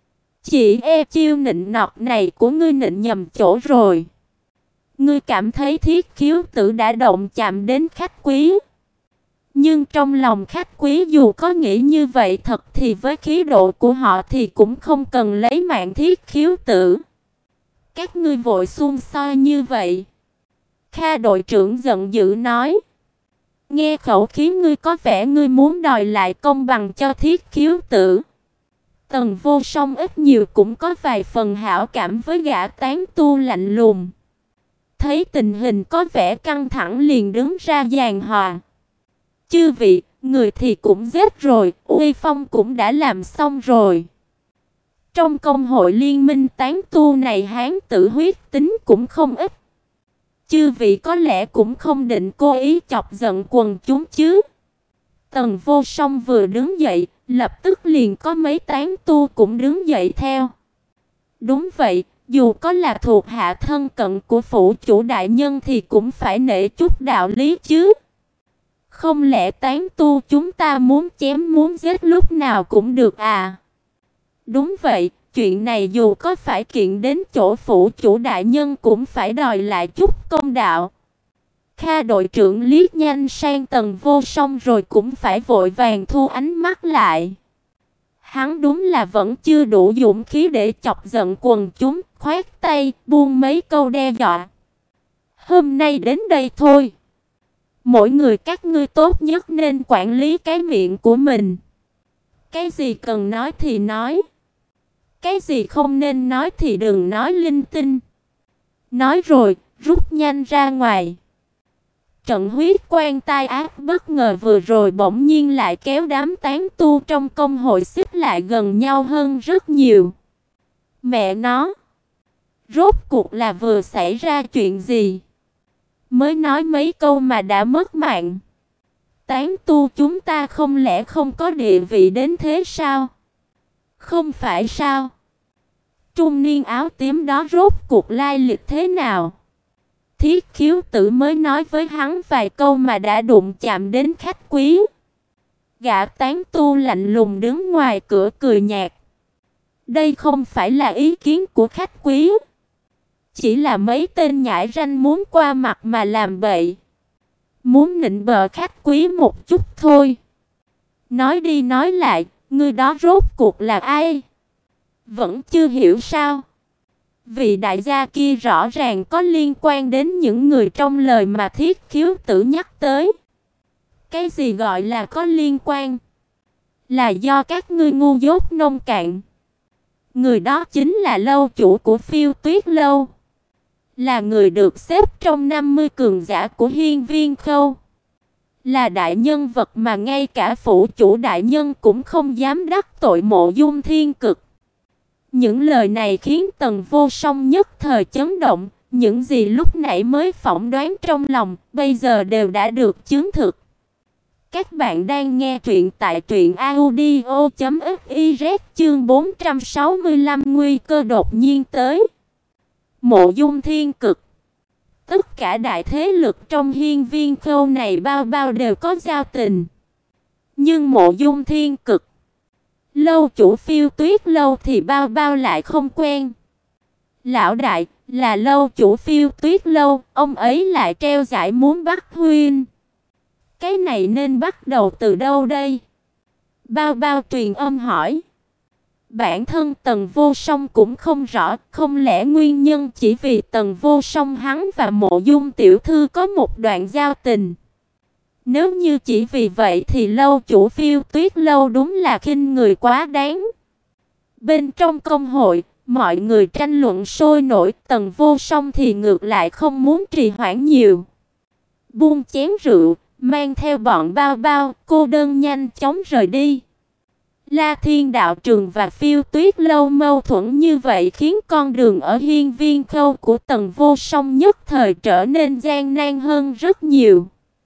Chỉ e chiêu nịnh nọt này của ngươi nịnh nhầm chỗ rồi. Ngươi cảm thấy thiết khiếu tử đã động chạm đến khách quý. Nhưng trong lòng khách quý dù có nghĩ như vậy thật thì với khí độ của họ thì cũng không cần lấy mạng thiết khiếu tử. Các ngươi vội xung soi như vậy. Kha đội trưởng giận dữ nói. Nghe khẩu khí ngươi có vẻ ngươi muốn đòi lại công bằng cho thiết khiếu tử. Tần Vô Song ít nhiều cũng có vài phần hảo cảm với gã tán tu lạnh lùng. Thấy tình hình có vẻ căng thẳng liền đứng ra giảng hòa. Chư vị, người thì cũng giết rồi, uy phong cũng đã làm xong rồi. Trong công hội liên minh tán tu này hán tử huyết tính cũng không ít. Chư vị có lẽ cũng không định cố ý chọc giận quần chúng chứ. Tần Vô Song vừa đứng dậy, lập tức liền có mấy tán tu cũng đứng dậy theo. Đúng vậy, dù có là thuộc hạ thân cận của phủ chủ đại nhân thì cũng phải nể chút đạo lý chứ. Không lẽ tán tu chúng ta muốn chém muốn giết lúc nào cũng được à? Đúng vậy, chuyện này dù có phải kiện đến chỗ phủ chủ đại nhân cũng phải đòi lại chút công đạo. Kha đội trưởng liếc nhanh sang Tần Vô Song rồi cũng phải vội vàng thu ánh mắt lại. Hắn đúng là vẫn chưa đủ dũng khí để chọc giận quần chúng, khoát tay, buông mấy câu đe dọa. Hôm nay đến đây thôi. Mỗi người các ngươi tốt nhất nên quản lý cái miệng của mình. Cái gì cần nói thì nói. Cái gì không nên nói thì đừng nói linh tinh. Nói rồi, rút nhanh ra ngoài. Trận huyết quan tai ác bất ngờ vừa rồi bỗng nhiên lại kéo đám tán tu trong công hội xích lại gần nhau hơn rất nhiều. Mẹ nó! Rốt cuộc là vừa xảy ra chuyện gì? Mới nói mấy câu mà đã mất mạng. Tán tu chúng ta không lẽ không có địa vị đến thế sao? Không phải sao? Trung niên áo tím đó rốt cuộc lai lịch thế nào? Thiết khiếu tử mới nói với hắn vài câu mà đã đụng chạm đến khách quý. Gã tán tu lạnh lùng đứng ngoài cửa cười nhạt. Đây không phải là ý kiến của khách quý. Chỉ là mấy tên nhãi ranh muốn qua mặt mà làm bậy. Muốn nịnh bợ khách quý một chút thôi. Nói đi nói lại, người đó rốt cuộc là ai? Vẫn chưa hiểu sao? Vị đại gia kia rõ ràng có liên quan đến những người trong lời mà thiết khiếu tử nhắc tới. Cái gì gọi là có liên quan? Là do các ngươi ngu dốt nông cạn. Người đó chính là lâu chủ của Phiêu Tuyết lâu, là người được xếp trong năm mươi cường giả của Hiên Viên Khâu, là đại nhân vật mà ngay cả phủ chủ đại nhân cũng không dám đắc tội Mộ Dung Thiên Cực. Những lời này khiến Tần Vô Song nhất thời chấn động, những gì lúc nãy mới phỏng đoán trong lòng, bây giờ đều đã được chứng thực. Các bạn đang nghe truyện tại truyện audio chấm fiz chương bốn trăm sáu mươi lăm nguy cơ đột nhiên tới. Mộ Dung Thiên Cực. Tất cả đại thế lực trong Hiên Viên Khâu này bao bao đều có giao tình. Nhưng Mộ Dung Thiên Cực, lâu chủ Phiêu Tuyết lâu thì bao bao lại không quen. Lão đại, là lâu chủ Phiêu Tuyết lâu, ông ấy lại treo giải muốn bắt huynh. Cái này nên bắt đầu từ đâu đây? Bao bao truyền âm hỏi. Bản thân Tần Vô Song cũng không rõ, không lẽ nguyên nhân chỉ vì Tần Vô Song hắn và Mộ Dung tiểu thư có một đoạn giao tình. Nếu như chỉ vì vậy thì lâu chủ Phiêu Tuyết lâu đúng là khinh người quá đáng. Bên trong công hội, mọi người tranh luận sôi nổi, Tần Vô Song thì ngược lại không muốn trì hoãn nhiều. Buông chén rượu, mang theo bọn bao bao, cô đơn nhanh chóng rời đi. La Thiên đạo trường và Phiêu Tuyết lâu mâu thuẫn như vậy khiến con đường ở Hiên Viên Khâu của Tần Vô Song nhất thời trở nên gian nan hơn rất nhiều.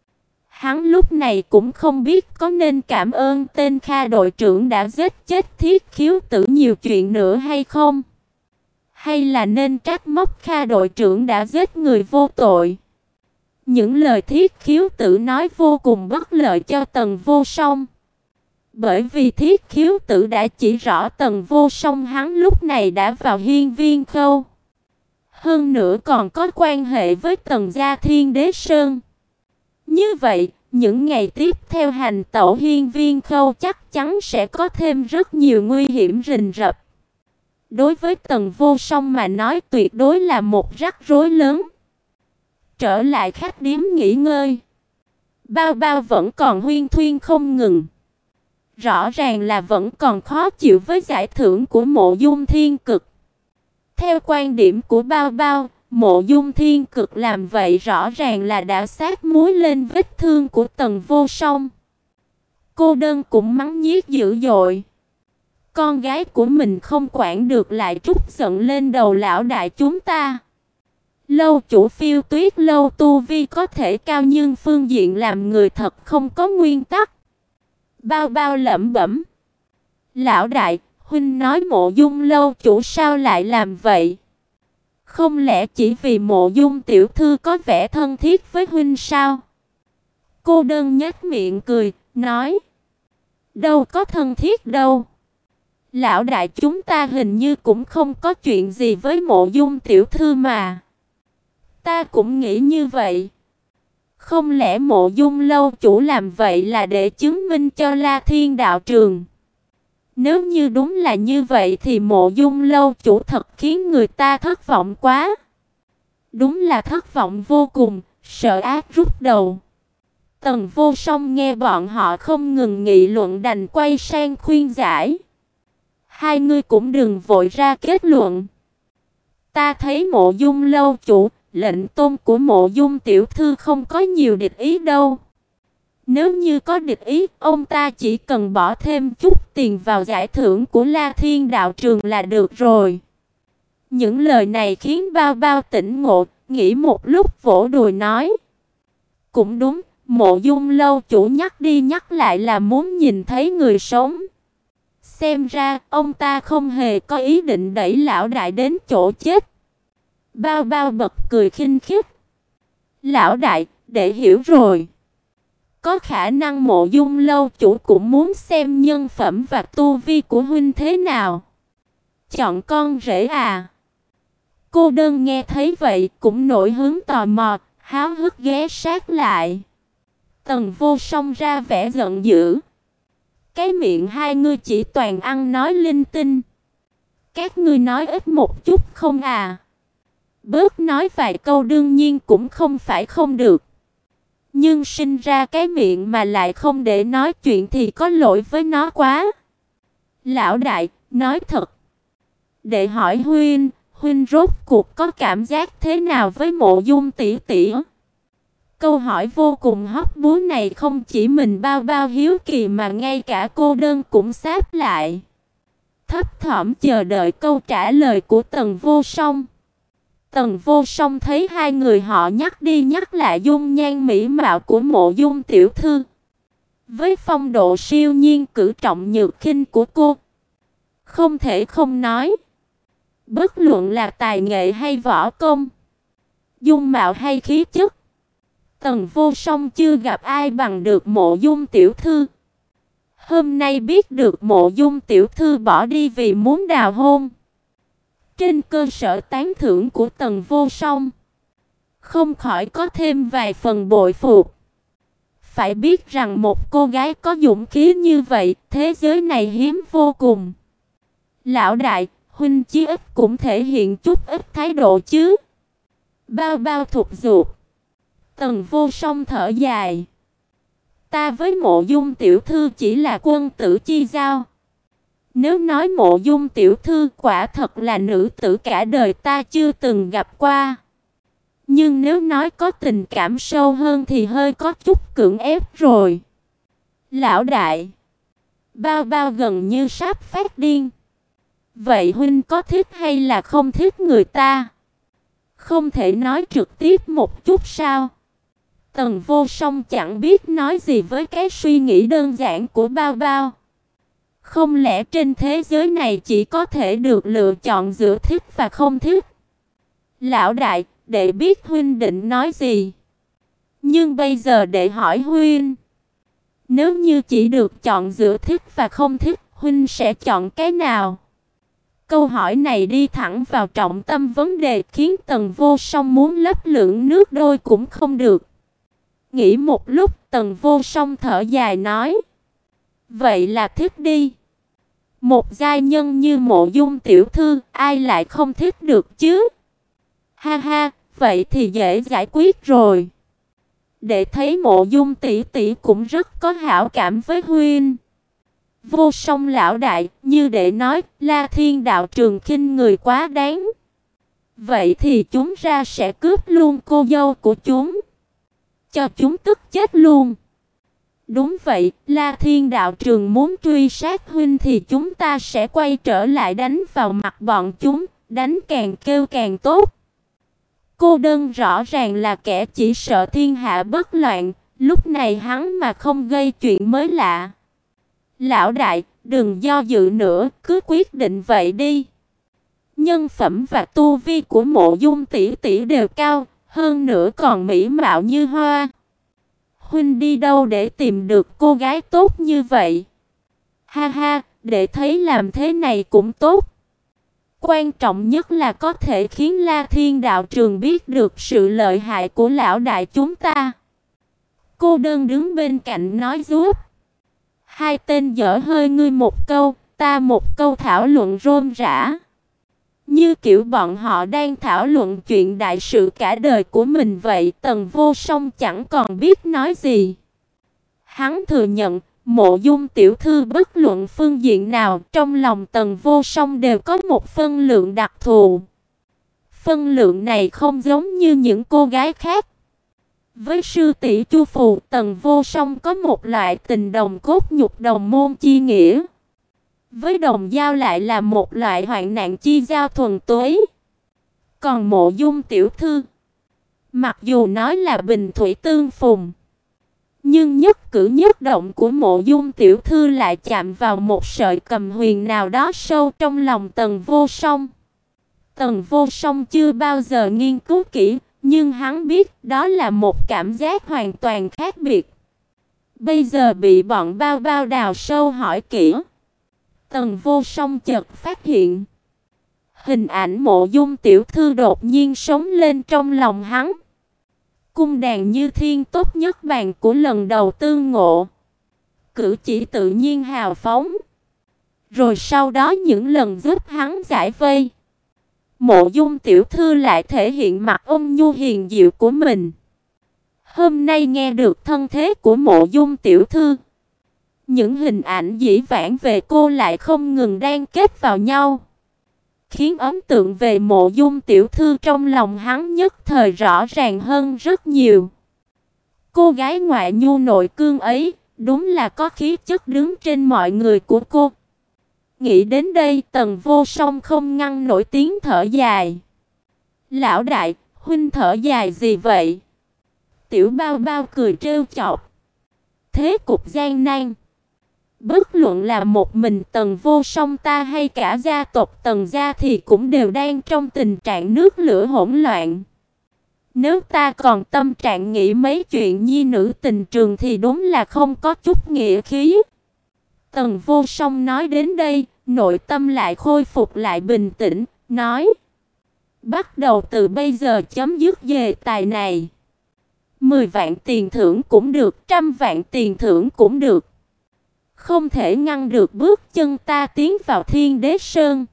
Hắn lúc này cũng không biết có nên cảm ơn tên Kha đội trưởng đã giết chết Thiết Khiếu Tử nhiều chuyện nữa hay không, hay là nên trách móc Kha đội trưởng đã giết người vô tội. Những lời Thiết Khiếu Tử nói vô cùng bất lợi cho Tần Vô Song. Bởi vì Thiết Khiếu Tử đã chỉ rõ Tần Vô Song hắn lúc này đã vào Hiên Viên Khâu. Hơn nữa còn có quan hệ với Tần gia Thiên Đế Sơn. Như vậy, những ngày tiếp theo hành tẩu Hiên Viên Khâu chắc chắn sẽ có thêm rất nhiều nguy hiểm rình rập. Đối với Tần Vô Song mà nói tuyệt đối là một rắc rối lớn. Trở lại khách điếm nghỉ ngơi, bao bao vẫn còn huyên thuyên không ngừng. Rõ ràng là vẫn còn khó chịu với giải thưởng của Mộ Dung Thiên Cực. Theo quan điểm của bao bao, Mộ Dung Thiên Cực làm vậy rõ ràng là đã sát muối lên vết thương của Tần Vô Song. Cô đơn cũng mắng nhiếc dữ dội. Con gái của mình không quản được lại trút giận lên đầu lão đại chúng ta. Lâu chủ Phiêu Tuyết lâu tu vi có thể cao nhưng phương diện làm người thật không có nguyên tắc. Bao bao lẩm bẩm. Lão đại, huynh nói Mộ Dung lâu chủ sao lại làm vậy? Không lẽ chỉ vì Mộ Dung tiểu thư có vẻ thân thiết với huynh sao? Cô đơn nhếch miệng cười, nói. Đâu có thân thiết đâu. Lão đại chúng ta hình như cũng không có chuyện gì với Mộ Dung tiểu thư mà. Ta cũng nghĩ như vậy. Không lẽ Mộ Dung lâu chủ làm vậy là để chứng minh cho La Thiên đạo trường? Nếu như đúng là như vậy thì Mộ Dung lâu chủ thật khiến người ta thất vọng quá. Đúng là thất vọng vô cùng, sợ ác rút đầu. Tần Vô Song nghe bọn họ không ngừng nghị luận đành quay sang khuyên giải. Hai người cũng đừng vội ra kết luận. Ta thấy Mộ Dung lâu chủ, lệnh tôn của Mộ Dung tiểu thư không có nhiều địch ý đâu. Nếu như có địch ý, ông ta chỉ cần bỏ thêm chút tiền vào giải thưởng của La Thiên đạo trường là được rồi. Những lời này khiến bao bao tỉnh ngộ, nghĩ một lúc vỗ đùi nói. Cũng đúng, Mộ Dung lâu chủ nhắc đi nhắc lại là muốn nhìn thấy người sống. Xem ra, ông ta không hề có ý định đẩy lão đại đến chỗ chết. Bao bao bật cười khinh khiếp. Lão đại, để hiểu rồi. Có khả năng Mộ Dung lâu chủ cũng muốn xem nhân phẩm và tu vi của huynh thế nào. Chọn con rể à? Cô đơn nghe thấy vậy cũng nổi hứng tò mò, háo hức ghé sát lại. Tần Vô Song ra vẻ giận dữ. Cái miệng hai ngươi chỉ toàn ăn nói linh tinh. Các ngươi nói ít một chút không à? Bớt nói vài câu đương nhiên cũng không phải không được. Nhưng sinh ra cái miệng mà lại không để nói chuyện thì có lỗi với nó quá. Lão đại, nói thật. Để hỏi huynh, huynh rốt cuộc có cảm giác thế nào với Mộ Dung tỷ tỷ? Câu hỏi vô cùng hóc búa này không chỉ mình Bao Bao hiếu kỳ mà ngay cả cô đơn cũng sáp lại. Thấp thỏm chờ đợi câu trả lời của Tần Vô Song. Tần Vô Song thấy hai người họ nhắc đi nhắc lại dung nhan mỹ mạo của Mộ Dung tiểu thư. Với phong độ siêu nhiên cử trọng nhược khinh của cô, không thể không nói. Bất luận là tài nghệ hay võ công, dung mạo hay khí chất, Tần Vô Song chưa gặp ai bằng được Mộ Dung tiểu thư. Hôm nay biết được Mộ Dung tiểu thư bỏ đi vì muốn đào hôn, trên cơ sở tán thưởng của Tần Vô Song, không khỏi có thêm vài phần bội phục. Phải biết rằng một cô gái có dũng khí như vậy, thế giới này hiếm vô cùng. Lão đại, huynh chí ít cũng thể hiện chút ít thái độ chứ. Bao Bao thục giục. Tần Vô Song thở dài. Ta với Mộ Dung tiểu thư chỉ là quân tử chi giao. Nếu nói Mộ Dung tiểu thư quả thật là nữ tử cả đời ta chưa từng gặp qua. Nhưng nếu nói có tình cảm sâu hơn thì hơi có chút cưỡng ép rồi. Lão đại. Bao Bao gần như sắp phát điên. Vậy huynh có thích hay là không thích người ta? Không thể nói trực tiếp một chút sao? Tần Vô Song chẳng biết nói gì với cái suy nghĩ đơn giản của Bao Bao. Không lẽ trên thế giới này chỉ có thể được lựa chọn giữa thích và không thích? Lão đại, để biết huynh định nói gì. Nhưng bây giờ để hỏi huynh, nếu như chỉ được chọn giữa thích và không thích, huynh sẽ chọn cái nào? Câu hỏi này đi thẳng vào trọng tâm vấn đề, khiến Tần Vô Song muốn lấp lửng nước đôi cũng không được. Nghĩ một lúc, Tần Vô Song thở dài nói: vậy là thích đi. Một giai nhân như Mộ Dung tiểu thư, ai lại không thích được chứ? Ha ha, vậy thì dễ giải quyết rồi. Để thấy Mộ Dung tỷ tỷ cũng rất có hảo cảm với huynh. Vô Song lão đại, như để nói, La Thiên đạo trường khinh người quá đáng. Vậy thì chúng ra sẽ cướp luôn cô dâu của chúng, cho chúng tức chết luôn. Đúng vậy, La Thiên đạo trường muốn truy sát huynh thì chúng ta sẽ quay trở lại đánh vào mặt bọn chúng, đánh càng kêu càng tốt. Cô đơn rõ ràng là kẻ chỉ sợ thiên hạ bất loạn, lúc này hắn mà không gây chuyện mới lạ. Lão đại, đừng do dự nữa, cứ quyết định vậy đi. Nhân phẩm và tu vi của Mộ Dung tỷ tỷ đều cao, hơn nữa còn mỹ mạo như hoa. Huynh đi đâu để tìm được cô gái tốt như vậy? Ha ha, để thấy làm thế này cũng tốt. Quan trọng nhất là có thể khiến La Thiên đạo trường biết được sự lợi hại của lão đại chúng ta. Cô đơn đứng bên cạnh nói giúp. Hai tên dở hơi ngươi một câu, ta một câu thảo luận rôm rã. Như kiểu bọn họ đang thảo luận chuyện đại sự cả đời của mình vậy. Tần Vô Song chẳng còn biết nói gì. Hắn thừa nhận, Mộ Dung tiểu thư bất luận phương diện nào, trong lòng Tần Vô Song đều có một phân lượng đặc thù. Phân lượng này không giống như những cô gái khác. Với sư tỷ Chu Phù, Tần Vô Song có một loại tình đồng cốt nhục đồng môn chi nghĩa. Với Đồng Giao lại là một loại hoạn nạn chi giao thuần túy. Còn Mộ Dung tiểu thư, mặc dù nói là bình thủy tương phùng, nhưng nhất cử nhất động của Mộ Dung tiểu thư lại chạm vào một sợi cầm huyền nào đó sâu trong lòng Tần Vô Song. Tần Vô Song chưa bao giờ nghiên cứu kỹ, nhưng hắn biết đó là một cảm giác hoàn toàn khác biệt. Bây giờ bị bọn Bao Bao đào sâu hỏi kỹ, Tần Vô Song chợt phát hiện hình ảnh Mộ Dung tiểu thư đột nhiên sống lên trong lòng hắn. Cung đàn như thiên tốt nhất bàn của lần đầu tương ngộ, cử chỉ tự nhiên hào phóng. Rồi sau đó những lần giúp hắn giải vây, Mộ Dung tiểu thư lại thể hiện mặt ôn nhu hiền diệu của mình. Hôm nay nghe được thân thế của Mộ Dung tiểu thư, những hình ảnh dĩ vãng về cô lại không ngừng đan kết vào nhau, khiến ấn tượng về Mộ Dung tiểu thư trong lòng hắn nhất thời rõ ràng hơn rất nhiều. Cô gái ngoại nhu nội cương ấy, đúng là có khí chất đứng trên mọi người của cô. Nghĩ đến đây, Tần Vô Song không ngăn nổi tiếng thở dài. Lão đại, huynh thở dài gì vậy? Tiểu Bao Bao cười trêu chọc. Thế cục gian nan, bất luận là một mình Tần Vô Song ta hay cả gia tộc Tần gia thì cũng đều đang trong tình trạng nước lửa hỗn loạn. Nếu ta còn tâm trạng nghĩ mấy chuyện nhi nữ tình trường thì đúng là không có chút nghĩa khí. Tần Vô Song nói đến đây, nội tâm lại khôi phục lại bình tĩnh, nói: bắt đầu từ bây giờ chấm dứt đề tài này. Mười vạn tiền thưởng cũng được, trăm vạn tiền thưởng cũng được. Không thể ngăn được bước chân ta tiến vào Thiên Đế Sơn.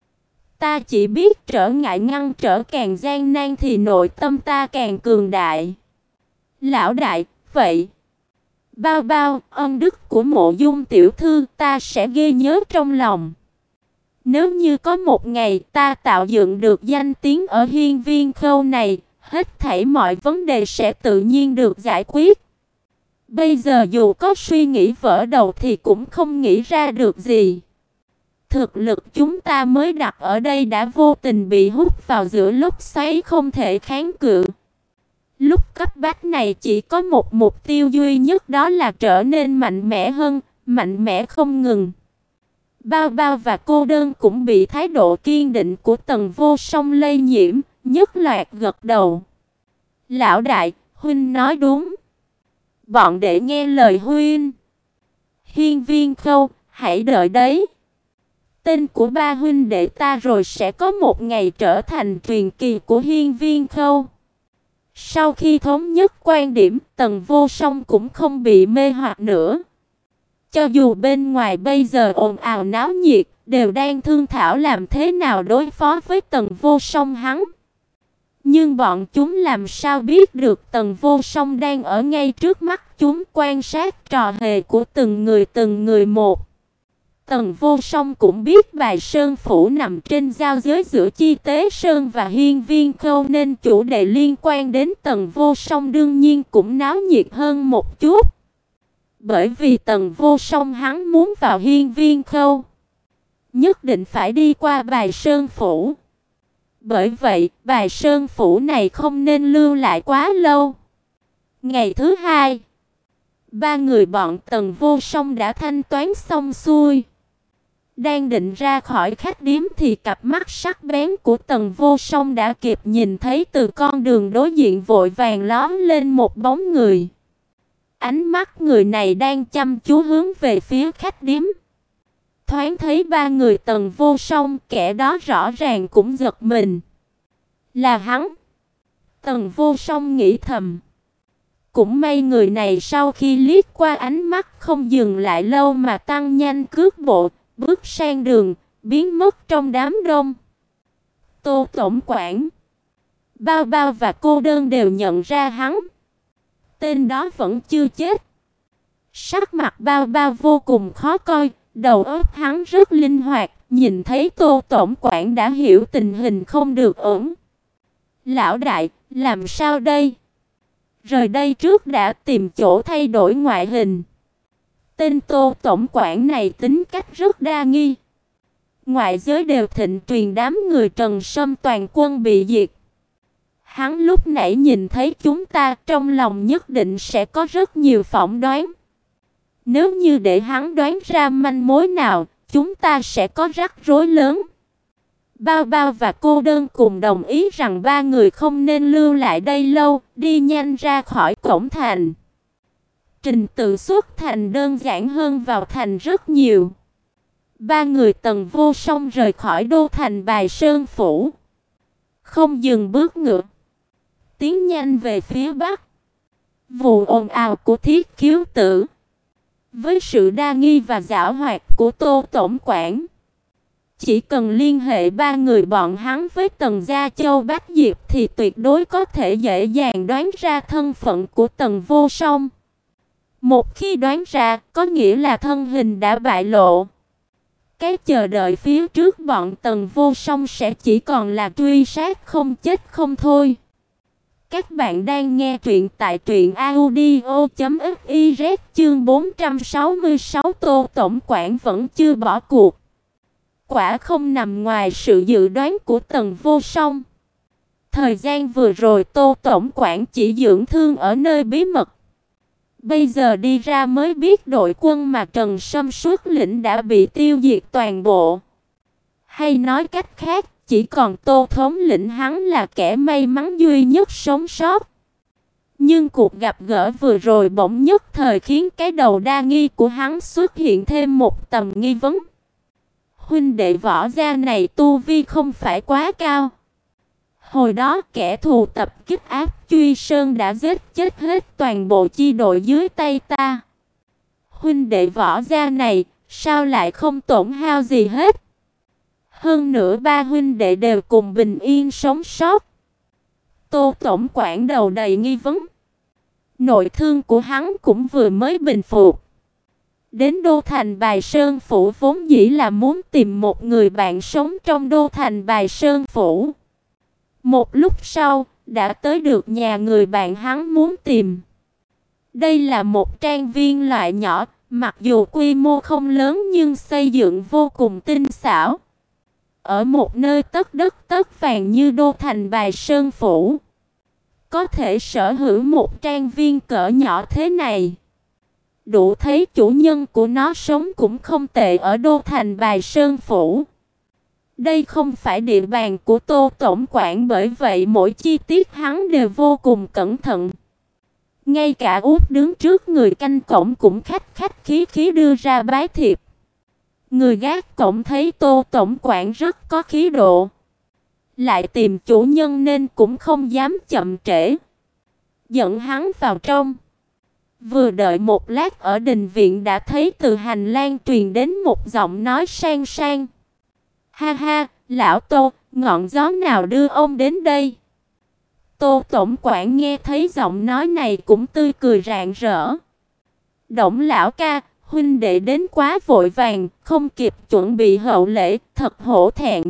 Ta chỉ biết trở ngại ngăn trở càng gian nan thì nội tâm ta càng cường đại. Lão đại, vậy Bao Bao, ân đức của Mộ Dung tiểu thư ta sẽ ghi nhớ trong lòng. Nếu như có một ngày ta tạo dựng được danh tiếng ở Hiên Viên Khâu này, hết thảy mọi vấn đề sẽ tự nhiên được giải quyết. Bây giờ dù có suy nghĩ vỡ đầu thì cũng không nghĩ ra được gì. Thực lực chúng ta mới đặt ở đây đã vô tình bị hút vào giữa lốc xoáy không thể kháng cự. Lúc cấp bách này chỉ có một mục tiêu duy nhất, đó là trở nên mạnh mẽ hơn, mạnh mẽ không ngừng. Bao Bao và Cô Đơn cũng bị thái độ kiên định của Tần Vô Song lây nhiễm, nhất loạt gật đầu. Lão đại, huynh nói đúng. Bọn đệ nghe lời huynh. Hiên Viên Khâu, hãy đợi đấy. Tên của ba huynh đệ ta rồi sẽ có một ngày trở thành truyền kỳ của Hiên Viên Khâu. Sau khi thống nhất quan điểm, Tần Vô Song cũng không bị mê hoặc nữa. Cho dù bên ngoài bây giờ ồn ào náo nhiệt, đều đang thương thảo làm thế nào đối phó với Tần Vô Song hắn. Nhưng bọn chúng làm sao biết được Tần Vô Song đang ở ngay trước mắt chúng, quan sát trò hề của từng người từng người một. Tần Vô Song cũng biết Bài Sơn Phủ nằm trên giao giới giữa Chi Tế Sơn và Hiên Viên Khâu, nên chủ đề liên quan đến Tần Vô Song đương nhiên cũng náo nhiệt hơn một chút. Bởi vì Tần Vô Song hắn muốn vào Hiên Viên Khâu, nhất định phải đi qua Bài Sơn Phủ. Bởi vậy, Bài Sơn Phủ này không nên lưu lại quá lâu. Ngày thứ hai, ba người bọn Tần Vô Song đã thanh toán xong xuôi. Đang định ra khỏi khách điếm thì cặp mắt sắc bén của Tần Vô Song đã kịp nhìn thấy từ con đường đối diện vội vàng lóe lên một bóng người. Ánh mắt người này đang chăm chú hướng về phía khách điếm. Thoáng thấy ba người Tần Vô Song, kẻ đó rõ ràng cũng giật mình. Là hắn. Tần Vô Song nghĩ thầm. Cũng may người này sau khi liếc qua ánh mắt không dừng lại lâu mà tăng nhanh cước bộ, bước sang đường, biến mất trong đám đông. Tô tổng quản, Bao Bao và Cô Đơn đều nhận ra hắn. Tên đó vẫn chưa chết. Sắc mặt Bao Bao vô cùng khó coi, đầu óc hắn rất linh hoạt, nhìn thấy Tô tổng quản đã hiểu tình hình không được ổn. Lão đại, làm sao đây? Rời đây trước đã, tìm chỗ thay đổi ngoại hình. Tên Tô tổng quản này tính cách rất đa nghi. Ngoại giới đều thịnh truyền đám người Trần Sâm toàn quân bị diệt. Hắn lúc nãy nhìn thấy chúng ta, trong lòng nhất định sẽ có rất nhiều phỏng đoán. Nếu như để hắn đoán ra manh mối nào, chúng ta sẽ có rắc rối lớn. Bao Bao và Cô Đơn cùng đồng ý rằng ba người không nên lưu lại đây lâu, đi nhanh ra khỏi cổng thành. Trình tự xuất thành đơn giản hơn vào thành rất nhiều. Ba người Tần Vô Song rời khỏi đô thành Bài Sơn Phủ. Không dừng bước ngựa, tiến nhanh về phía bắc. Vụ ồn ào của Thiết Khiếu Tử, với sự đa nghi và giảo hoạt của Tô tổng quản, Chỉ cần liên hệ ba người bọn hắn với Tần Gia Châu Bách Diệp thì tuyệt đối có thể dễ dàng đoán ra thân phận của Tần Vô Song. Một khi đoán ra, có nghĩa là thân hình đã bại lộ. Cái chờ đợi phía trước bọn Tần Vô Song sẽ chỉ còn là truy sát không chết không thôi. Các bạn đang nghe truyện tại truyện audio chấm fiz chương bốn trăm sáu mươi sáu. Tô tổng quản vẫn chưa bỏ cuộc. Quả không nằm ngoài sự dự đoán của Tần Vô Song. Thời gian vừa rồi Tô tổng quản chỉ dưỡng thương ở nơi bí mật. Bây giờ đi ra mới biết đội quân mà Trần Sâm xuất lĩnh đã bị tiêu diệt toàn bộ. Hay nói cách khác, chỉ còn Tô thống lĩnh hắn là kẻ may mắn duy nhất sống sót. Nhưng cuộc gặp gỡ vừa rồi bỗng nhất thời khiến cái đầu đa nghi của hắn xuất hiện thêm một tầm nghi vấn. Huynh đệ Võ gia này tu vi không phải quá cao. Hồi đó kẻ thù tập kích áp Truy Sơn đã giết chết hết toàn bộ chi đội dưới tay ta. Huynh đệ Võ gia này sao lại không tổn hao gì hết? Hơn nữa ba huynh đệ đều cùng bình yên sống sót. Tô tổng quản đầu đầy nghi vấn. Nội thương của hắn cũng vừa mới bình phục. Đến đô thành Bài Sơn Phủ vốn dĩ là muốn tìm một người bạn sống trong đô thành Bài Sơn Phủ. Một lúc sau, đã tới được nhà người bạn hắn muốn tìm. Đây là một trang viên loại nhỏ, mặc dù quy mô không lớn nhưng xây dựng vô cùng tinh xảo. Ở một nơi tất đất tất vàng như đô thành Bài Sơn Phủ, có thể sở hữu một trang viên cỡ nhỏ thế này, đủ thấy chủ nhân của nó sống cũng không tệ ở đô thành Bài Sơn Phủ. Đây không phải địa bàn của Tô tổng quản, bởi vậy mỗi chi tiết hắn đều vô cùng cẩn thận. Ngay cả Út đứng trước người canh cổng cũng khách khách khí khí đưa ra bái thiệp. Người gác cổng thấy Tô tổng quản rất có khí độ, lại tìm chủ nhân nên cũng không dám chậm trễ, dẫn hắn vào trong. Vừa đợi một lát ở đình viện đã thấy từ hành lang truyền đến một giọng nói sang sang. Ha ha, lão Tô, ngọn gió nào đưa ông đến đây? Tô tổng quản nghe thấy giọng nói này cũng tươi cười rạng rỡ. Động lão ca, huynh đệ đến quá vội vàng, không kịp chuẩn bị hậu lễ, thật hổ thẹn.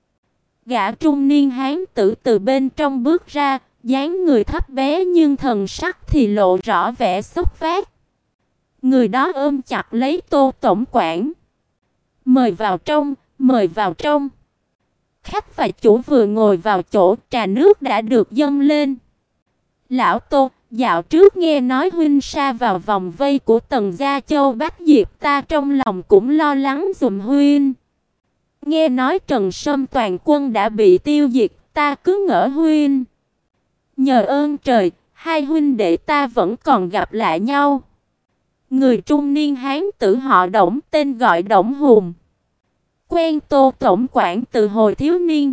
Gã trung niên hán tử từ bên trong bước ra, dáng người thấp bé nhưng thần sắc thì lộ rõ vẻ sốc vác. Người đó ôm chặt lấy Tô tổng quản. Mời vào trong, mời vào trong. Khách và chủ vừa ngồi vào chỗ, trà nước đã được dâng lên. Lão Tô, dạo trước nghe nói huynh sa vào vòng vây của Tần Gia Châu Bách Diệp, ta trong lòng cũng lo lắng giùm huynh. Nghe nói Trần Sâm toàn quân đã bị tiêu diệt, ta cứ ngỡ huynh. Nhờ ơn trời, hai huynh đệ ta vẫn còn gặp lại nhau. Người trung niên hán tử họ Đổng, tên gọi Đổng Hùng, quen Tô tổng quản từ hồi thiếu niên,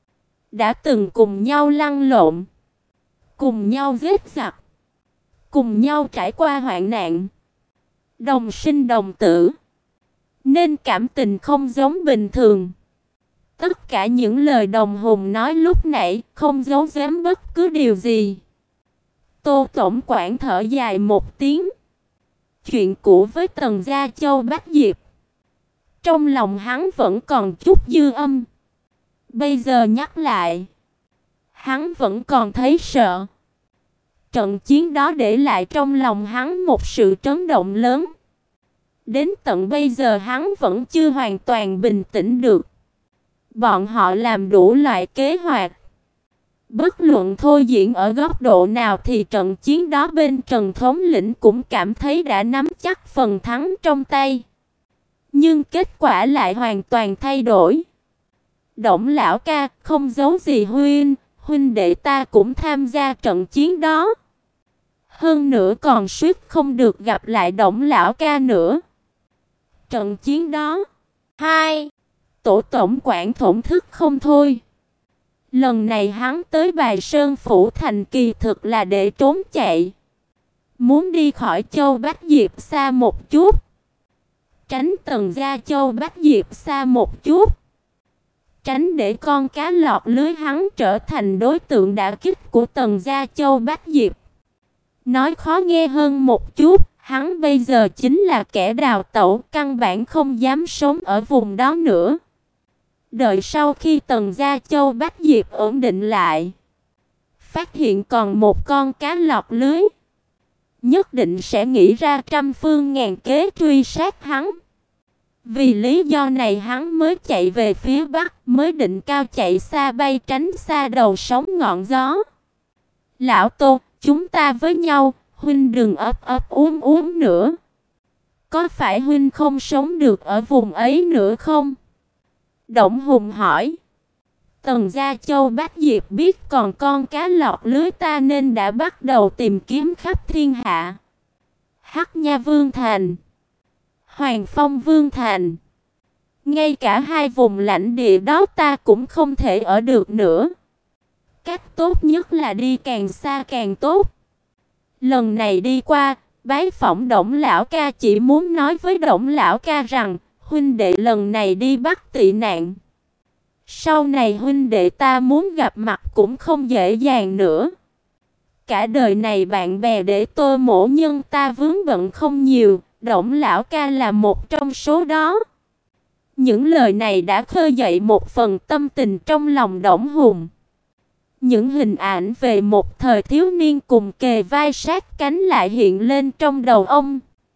đã từng cùng nhau lăn lộn, cùng nhau giết giặc, cùng nhau trải qua hoạn nạn, đồng sinh đồng tử, nên cảm tình không giống bình thường. Tất cả những lời Đồng Hùng nói lúc nãy không giấu giếm bất cứ điều gì. Tô tổng quản thở dài một tiếng. Chuyện cũ với Tần Gia Châu Bách Diệp, trong lòng hắn vẫn còn chút dư âm. Bây giờ nhắc lại, hắn vẫn còn thấy sợ. Trận chiến đó để lại trong lòng hắn một sự chấn động lớn. Đến tận bây giờ hắn vẫn chưa hoàn toàn bình tĩnh được. Bọn họ làm đủ loại kế hoạch. Bất luận thôi diễn ở góc độ nào thì trận chiến đó bên Trần thống lĩnh cũng cảm thấy đã nắm chắc phần thắng trong tay. Nhưng kết quả lại hoàn toàn thay đổi. Động lão ca, không giấu gì huynh, huynh đệ ta cũng tham gia trận chiến đó. Hơn nữa còn suýt không được gặp lại Động lão ca nữa. Trận chiến đó, hai Tổ tổng quản thổn thức không thôi. Lần này hắn tới Bài Sơn Phủ thành kỳ thực là để trốn chạy, muốn đi khỏi Châu Bách Diệp xa một chút, tránh Tần Gia Châu Bách Diệp xa một chút. tránh để con cá lọt lưới hắn trở thành đối tượng đả kích của Tần Gia Châu Bách Diệp. Nói khó nghe hơn một chút, hắn bây giờ chính là kẻ đào tẩu, căn bản không dám sống ở vùng đó nữa. Đợi sau khi Tần Gia Châu Bách Diệp ổn định lại, phát hiện còn một con cá lọt lưới, nhất định sẽ nghĩ ra trăm phương ngàn kế truy sát hắn. Vì lý do này hắn mới chạy về phía bắc, mới định cao chạy xa bay tránh xa đầu sóng ngọn gió. Lão Tô, chúng ta với nhau, huynh đừng ấp ấp úng úng nữa. Có phải huynh không sống được ở vùng ấy nữa không? Động Hùng hỏi. Tần Gia Châu Bách Diệp biết còn con cá lọt lưới ta nên đã bắt đầu tìm kiếm khắp thiên hạ. Hắc Nha Vương Thành, Hoàng Phong Vương Thành, ngay cả hai vùng lãnh địa đó ta cũng không thể ở được nữa. Cách tốt nhất là đi càng xa càng tốt. Lần này đi qua, bái phỏng Đổng lão ca, chỉ muốn nói với Đổng lão ca rằng huynh đệ lần này đi Bắc tị nạn, sau này huynh đệ ta muốn gặp mặt cũng không dễ dàng nữa. Cả đời này bạn bè để Tô mỗ nhân ta vướng bận không nhiều, Đổng lão ca là một trong số đó. Những lời này đã khơi dậy một phần tâm tình trong lòng Đổng Hùng. Những hình ảnh về một thời thiếu niên cùng kề vai sát cánh lại hiện lên trong đầu ông.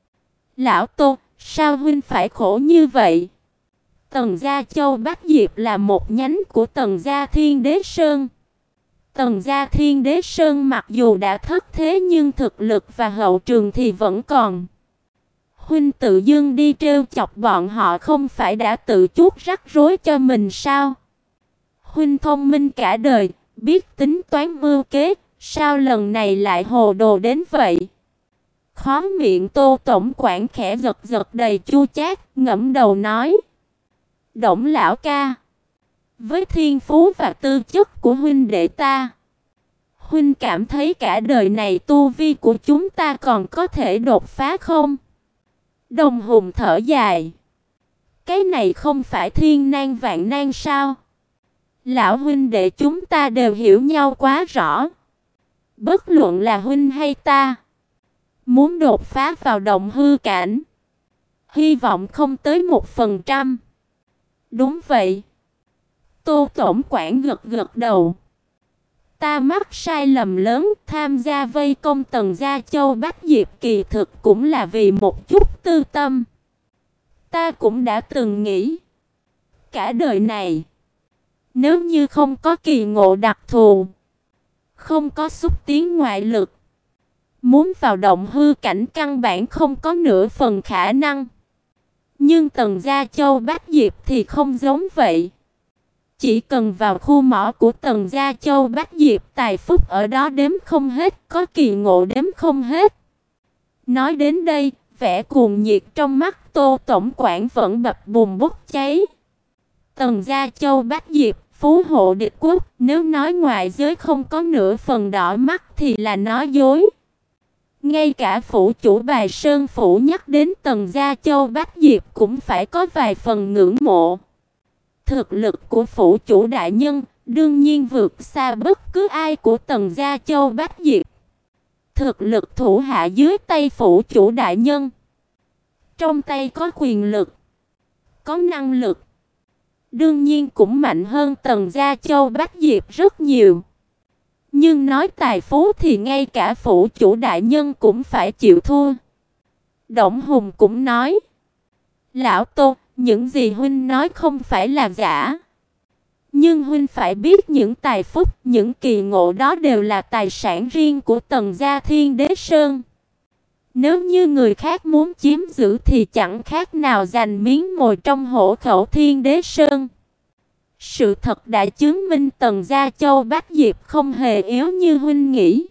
Lão Tô, sao huynh phải khổ như vậy? Tần Gia Châu Bách Diệp là một nhánh của Tần Gia Thiên Đế Sơn. Tần Gia Thiên Đế Sơn mặc dù đã thất thế nhưng thực lực và hậu trường thì vẫn còn. Huynh tự dưng đi trêu chọc bọn họ không phải đã tự chuốc rắc rối cho mình sao? Huynh thông minh cả đời, biết tính toán mưu kế, sao lần này lại hồ đồ đến vậy? Khóe miệng Tô tổng quản khẽ giật giật đầy chua chát, ngẫm đầu nói: Đổng lão ca, với thiên phú và tư chất của huynh đệ ta, huynh cảm thấy cả đời này tu vi của chúng ta còn có thể đột phá không? Đồng Hùng thở dài: Cái này không phải thiên nan vạn nan sao? Lão huynh đệ chúng ta đều hiểu nhau quá rõ. Bất luận là huynh hay ta, muốn đột phá vào động hư cảnh, hy vọng không tới một phần trăm. Đúng vậy. Tô tổng quản gật gật đầu. Ta mắc sai lầm lớn, tham gia vây công Tần Gia Châu Bách Diệp kỳ thực cũng là vì một chút tư tâm. Ta cũng đã từng nghĩ, cả đời này, nếu như không có kỳ ngộ đặc thù, không có xúc tiến ngoại lực, muốn vào động hư cảnh căn bản không có nửa phần khả năng. Nhưng Tần Gia Châu Bách Diệp thì không giống vậy. Chỉ cần vào khu mỏ của Tần Gia Châu Bách Diệp, tài phúc ở đó đếm không hết, có kỳ ngộ đếm không hết. Nói đến đây, vẻ cuồng nhiệt trong mắt Tô tổng quản vẫn bập bùng bốc cháy. Tần Gia Châu Bách Diệp, phú hộ địch quốc, nếu nói ngoại giới không có nửa phần đỏ mắt thì là nói dối. Ngay cả phủ chủ Bài Sơn phủ nhắc đến Tần Gia Châu Bách Diệp cũng phải có vài phần ngưỡng mộ. Thực lực của phủ chủ đại nhân đương nhiên vượt xa bất cứ ai của Tần Gia Châu Bách Diệp. Thực lực thủ hạ dưới tay phủ chủ đại nhân, trong tay có quyền lực, có năng lực, đương nhiên cũng mạnh hơn Tần Gia Châu Bách Diệp rất nhiều. Nhưng nói tài phú thì ngay cả phủ chủ đại nhân cũng phải chịu thua. Động Hùng cũng nói: Lão Tô, những gì huynh nói không phải là giả. Nhưng huynh phải biết những tài phúc, những kỳ ngộ đó đều là tài sản riêng của Tần Gia Thiên Đế Sơn. Nếu như người khác muốn chiếm giữ thì chẳng khác nào giành miếng mồi trong hổ khẩu Thiên Đế Sơn. Sự thật đã chứng minh Tần Gia Châu Bách Diệp không hề yếu như huynh nghĩ.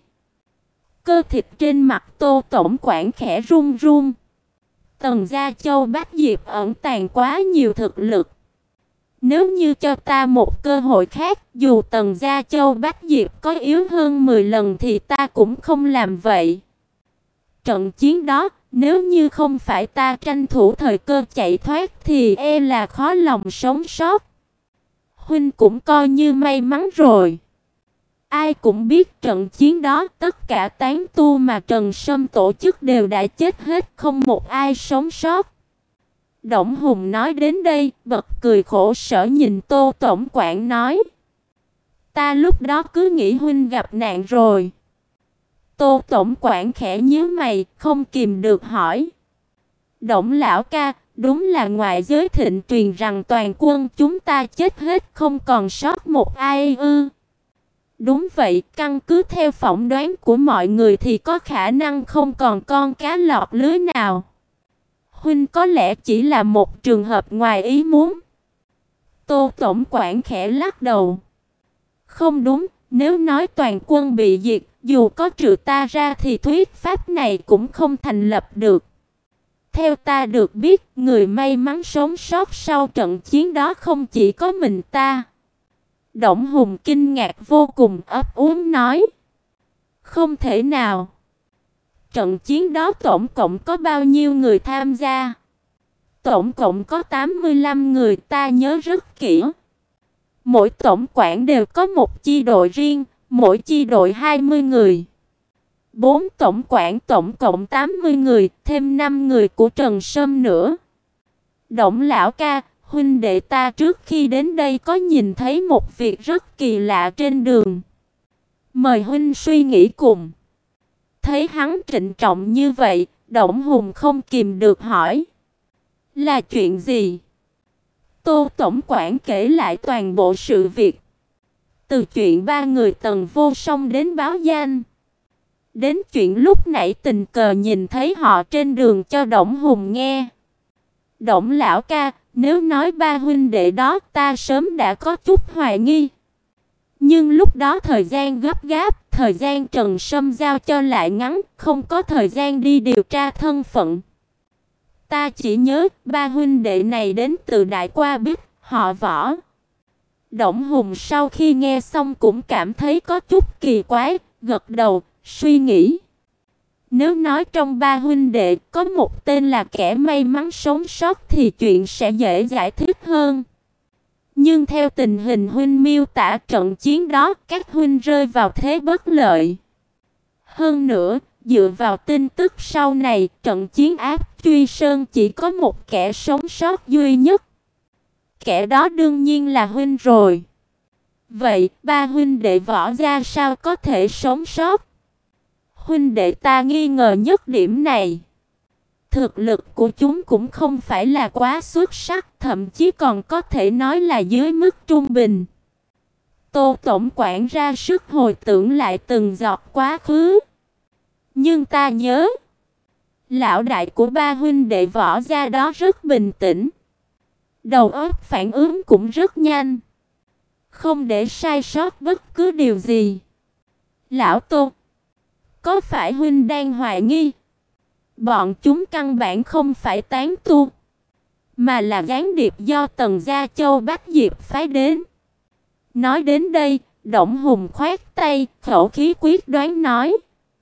Cơ thịt trên mặt Tô tổng quản khẽ run run. Tần Gia Châu Bách Diệp ẩn tàng quá nhiều thực lực. Nếu như cho ta một cơ hội khác, dù Tần Gia Châu Bách Diệp có yếu hơn mười lần thì ta cũng không làm vậy. Trận chiến đó, nếu như không phải ta tranh thủ thời cơ chạy thoát thì e là khó lòng sống sót. Huynh cũng coi như may mắn rồi. Ai cũng biết trận chiến đó tất cả tán tu mà Trần Sâm tổ chức đều đã chết hết, không một ai sống sót. Đổng Hùng nói đến đây, bật cười khổ sở nhìn Tô tổng quản nói: Ta lúc đó cứ nghĩ huynh gặp nạn rồi. Tô tổng quản khẽ nhíu mày, không kìm được hỏi: Đổng lão ca, đúng là ngoại giới thịnh truyền rằng toàn quân chúng ta chết hết không còn sót một ai ư? Đúng vậy, căn cứ theo phỏng đoán của mọi người thì có khả năng không còn con cá lọt lưới nào. Huynh có lẽ chỉ là một trường hợp ngoài ý muốn. Tô tổng quản khẽ lắc đầu: Không đúng, nếu nói toàn quân bị diệt, dù có trừ ta ra thì thuyết pháp này cũng không thành lập được. Theo ta được biết, người may mắn sống sót sau trận chiến đó không chỉ có mình ta. Đổng Hùng kinh ngạc vô cùng, ấp úng nói: Không thể nào. Trận chiến đó tổng cộng có bao nhiêu người tham gia? Tổng cộng có tám mươi lăm người, ta nhớ rất kỹ. Mỗi tổng quản đều có một chi đội riêng, mỗi chi đội hai mươi người. Bốn tổng quản tổng cộng tám mươi người, thêm năm người của Trần Sâm nữa. Đổng lão ca, huynh đệ ta trước khi đến đây có nhìn thấy một việc rất kỳ lạ trên đường. Mời huynh suy nghĩ cùng. Thấy hắn trịnh trọng như vậy, Đổng Hùng không kìm được hỏi: Là chuyện gì? Tô tổng quản kể lại toàn bộ sự việc. Từ chuyện ba người Tần Vô Song đến báo danh, đến chuyện lúc nãy tình cờ nhìn thấy họ trên đường cho Đổng Hùng nghe. Đổng lão ca, nếu nói ba huynh đệ đó, ta sớm đã có chút hoài nghi. Nhưng lúc đó thời gian gấp gáp, thời gian Trần Sâm giao cho lại ngắn, không có thời gian đi điều tra thân phận. Ta chỉ nhớ ba huynh đệ này đến từ Đại Qua Bích, họ Võ. Đổng Hùng sau khi nghe xong cũng cảm thấy có chút kỳ quái, gật đầu, suy nghĩ. Nếu nói trong ba huynh đệ có một tên là kẻ may mắn sống sót thì chuyện sẽ dễ giải thích hơn. Nhưng theo tình hình huynh miêu tả trận chiến đó, các huynh rơi vào thế bất lợi. Hơn nữa, dựa vào tin tức sau này, trận chiến ác Truy Sơn chỉ có một kẻ sống sót duy nhất. Kẻ đó đương nhiên là huynh rồi. Vậy, ba huynh đệ Võ gia sao có thể sống sót? Huynh đệ ta nghi ngờ nhất điểm này. Thực lực của chúng cũng không phải là quá xuất sắc, thậm chí còn có thể nói là dưới mức trung bình. Tô tổng quản ra sức hồi tưởng lại từng giọt quá khứ. Nhưng ta nhớ, lão đại của ba huynh đệ Võ gia đó rất bình tĩnh. Đầu óc phản ứng cũng rất nhanh, không để sai sót bất cứ điều gì. Lão Tô, có phải huynh đang hoài nghi bọn chúng căn bản không phải tán tu, mà là gián điệp do Tần Gia Châu Bách Diệp phái đến? Nói đến đây, Đổng Hùng khoát tay, khẩu khí quyết đoán nói: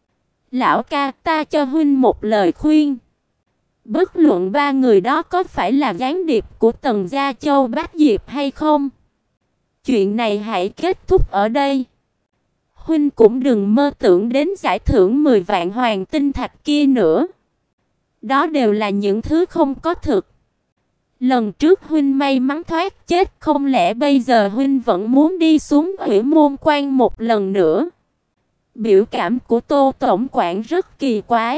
Lão ca, ta cho huynh một lời khuyên. Bất luận ba người đó có phải là gián điệp của Tần Gia Châu Bách Diệp hay không, chuyện này hãy kết thúc ở đây. Huynh cũng đừng mơ tưởng đến giải thưởng mười vạn hoàng tinh thạch kia nữa. Đó đều là những thứ không có thực. Lần trước huynh may mắn thoát chết, không lẽ bây giờ huynh vẫn muốn đi xuống Hủy Môn Quan một lần nữa? Biểu cảm của Tô tổng quản rất kỳ quái.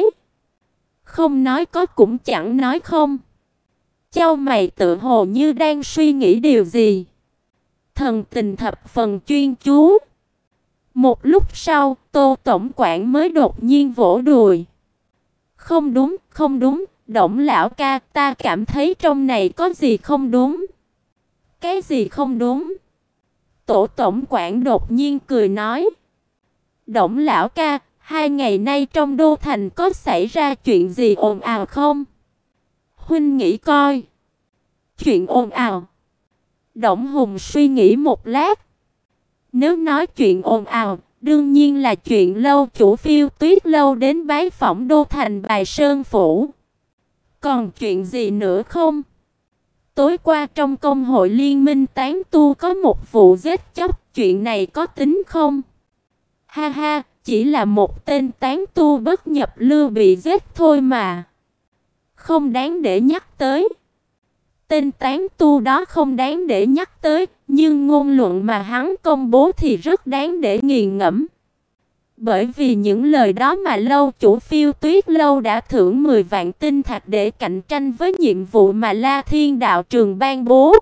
Không nói có cũng chẳng nói không. Chau mày tự hồ như đang suy nghĩ điều gì. Thần tình thập phần chuyên chú. Một lúc sau, Tô tổng quản mới đột nhiên vỗ đùi. Không đúng, không đúng, Đổng lão ca, ta cảm thấy trong này có gì không đúng. Cái gì không đúng? Tổ tổng quản đột nhiên cười nói. Đổng lão ca, hai ngày nay trong đô thành có xảy ra chuyện gì ồn ào không? Huynh nghĩ coi. Chuyện ồn ào? Đổng Hùng suy nghĩ một lát. Nếu nói chuyện ồn ào, đương nhiên là chuyện lâu chủ Phiêu Tuyết lâu đến bái phỏng đô thành Bài Sơn phủ. Còn chuyện gì nữa không? tối qua trong công hội liên minh tán tu có một vụ giết chóc, chuyện này có tính không? Ha ha, chỉ là một tên tán tu bất nhập lưu bị giết thôi mà. Không đáng để nhắc tới. Tên tán tu đó không đáng để nhắc tới, nhưng ngôn luận mà hắn công bố thì rất đáng để nghiền ngẫm. Bởi vì những lời đó mà lâu chủ Phiêu Tuyết Lâu đã thưởng mười vạn tinh thạch để cạnh tranh với nhiệm vụ mà La Thiên đạo trường ban bố.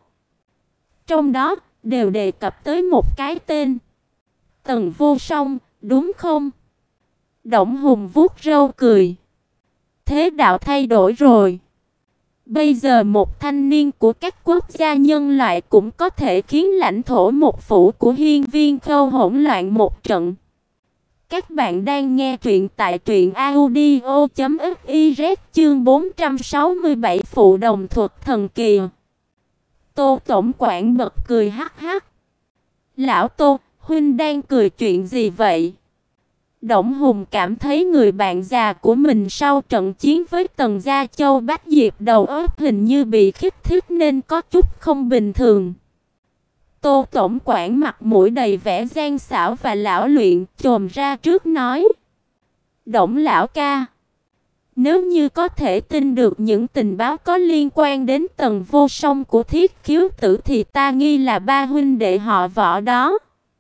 Trong đó đều đề cập tới một cái tên. Tần Vô Song, đúng không? Đổng Hùng vuốt râu cười. Thế đạo thay đổi rồi. Bây giờ một thanh niên của các quốc gia nhân loại cũng có thể khiến lãnh thổ một phủ của Hiên Viên Khâu hỗn loạn một trận. Các bạn đang nghe truyện tại truyện audio chấm fiz chương bốn trăm sáu mươi bảy phụ đồng thuật thần kỳ. Tô tổng quản bật cười hắc hắc. Lão Tô, huynh đang cười chuyện gì vậy? Đổng Hùng cảm thấy người bạn già của mình sau trận chiến với Tần Gia Châu Bách Diệp đầu óc hình như bị kích thích nên có chút không bình thường. Tô tổng quản mặt mũi đầy vẻ gian xảo và lão luyện, chồm ra trước nói: "Đổng lão ca, nếu như có thể tin được những tình báo có liên quan đến Tần Vô Song của Thiết Khiếu tử thì ta nghi là ba huynh đệ họ Võ đó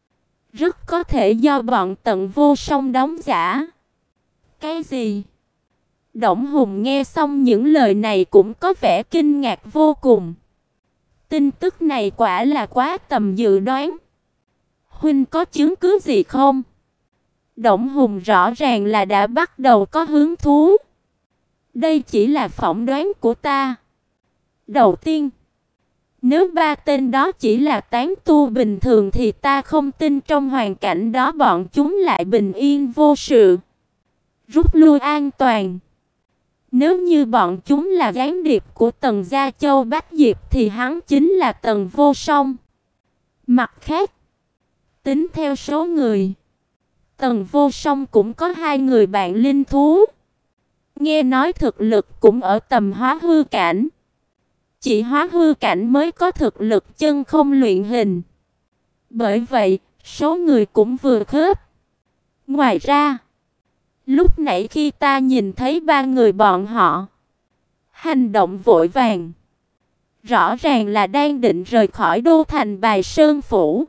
rất có thể do bọn Tần Vô Song đóng giả." Cái gì? Đổng Hùng nghe xong những lời này cũng có vẻ kinh ngạc vô cùng. Tin tức này quả là quá tầm dự đoán. Huynh có chứng cứ gì không? Đổng Hùng rõ ràng là đã bắt đầu có hứng thú. Đây chỉ là phỏng đoán của ta. Đầu tiên, nếu ba tên đó chỉ là tán tu bình thường thì ta không tin trong hoàn cảnh đó bọn chúng lại bình yên vô sự, rút lui an toàn. Nếu như bọn chúng là gián điệp của Tần Gia Châu Bách Diệp thì hắn chính là Tần Vô Song. Mặt khác, tính theo số người, Tần Vô Song cũng có hai người bạn linh thú. Nghe nói thực lực cũng ở tầm hóa hư cảnh. Chỉ hóa hư cảnh mới có thực lực chân không luyện hình. Bởi vậy, số người cũng vừa khớp. Ngoài ra, lúc nãy khi ta nhìn thấy ba người bọn họ hành động vội vàng, rõ ràng là đang định rời khỏi đô thành Bài Sơn Phủ.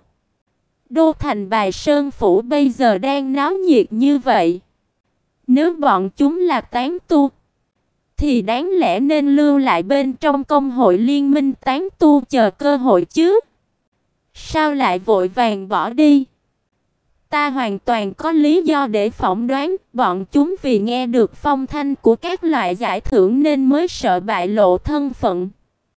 Đô thành Bài Sơn Phủ bây giờ đang náo nhiệt như vậy. Nếu bọn chúng là tán tu thì đáng lẽ nên lưu lại bên trong công hội liên minh tán tu chờ cơ hội chứ. Sao lại vội vàng bỏ đi? Ta hoàn toàn có lý do để phỏng đoán bọn chúng vì nghe được phong thanh của các loại giải thưởng nên mới sợ bại lộ thân phận.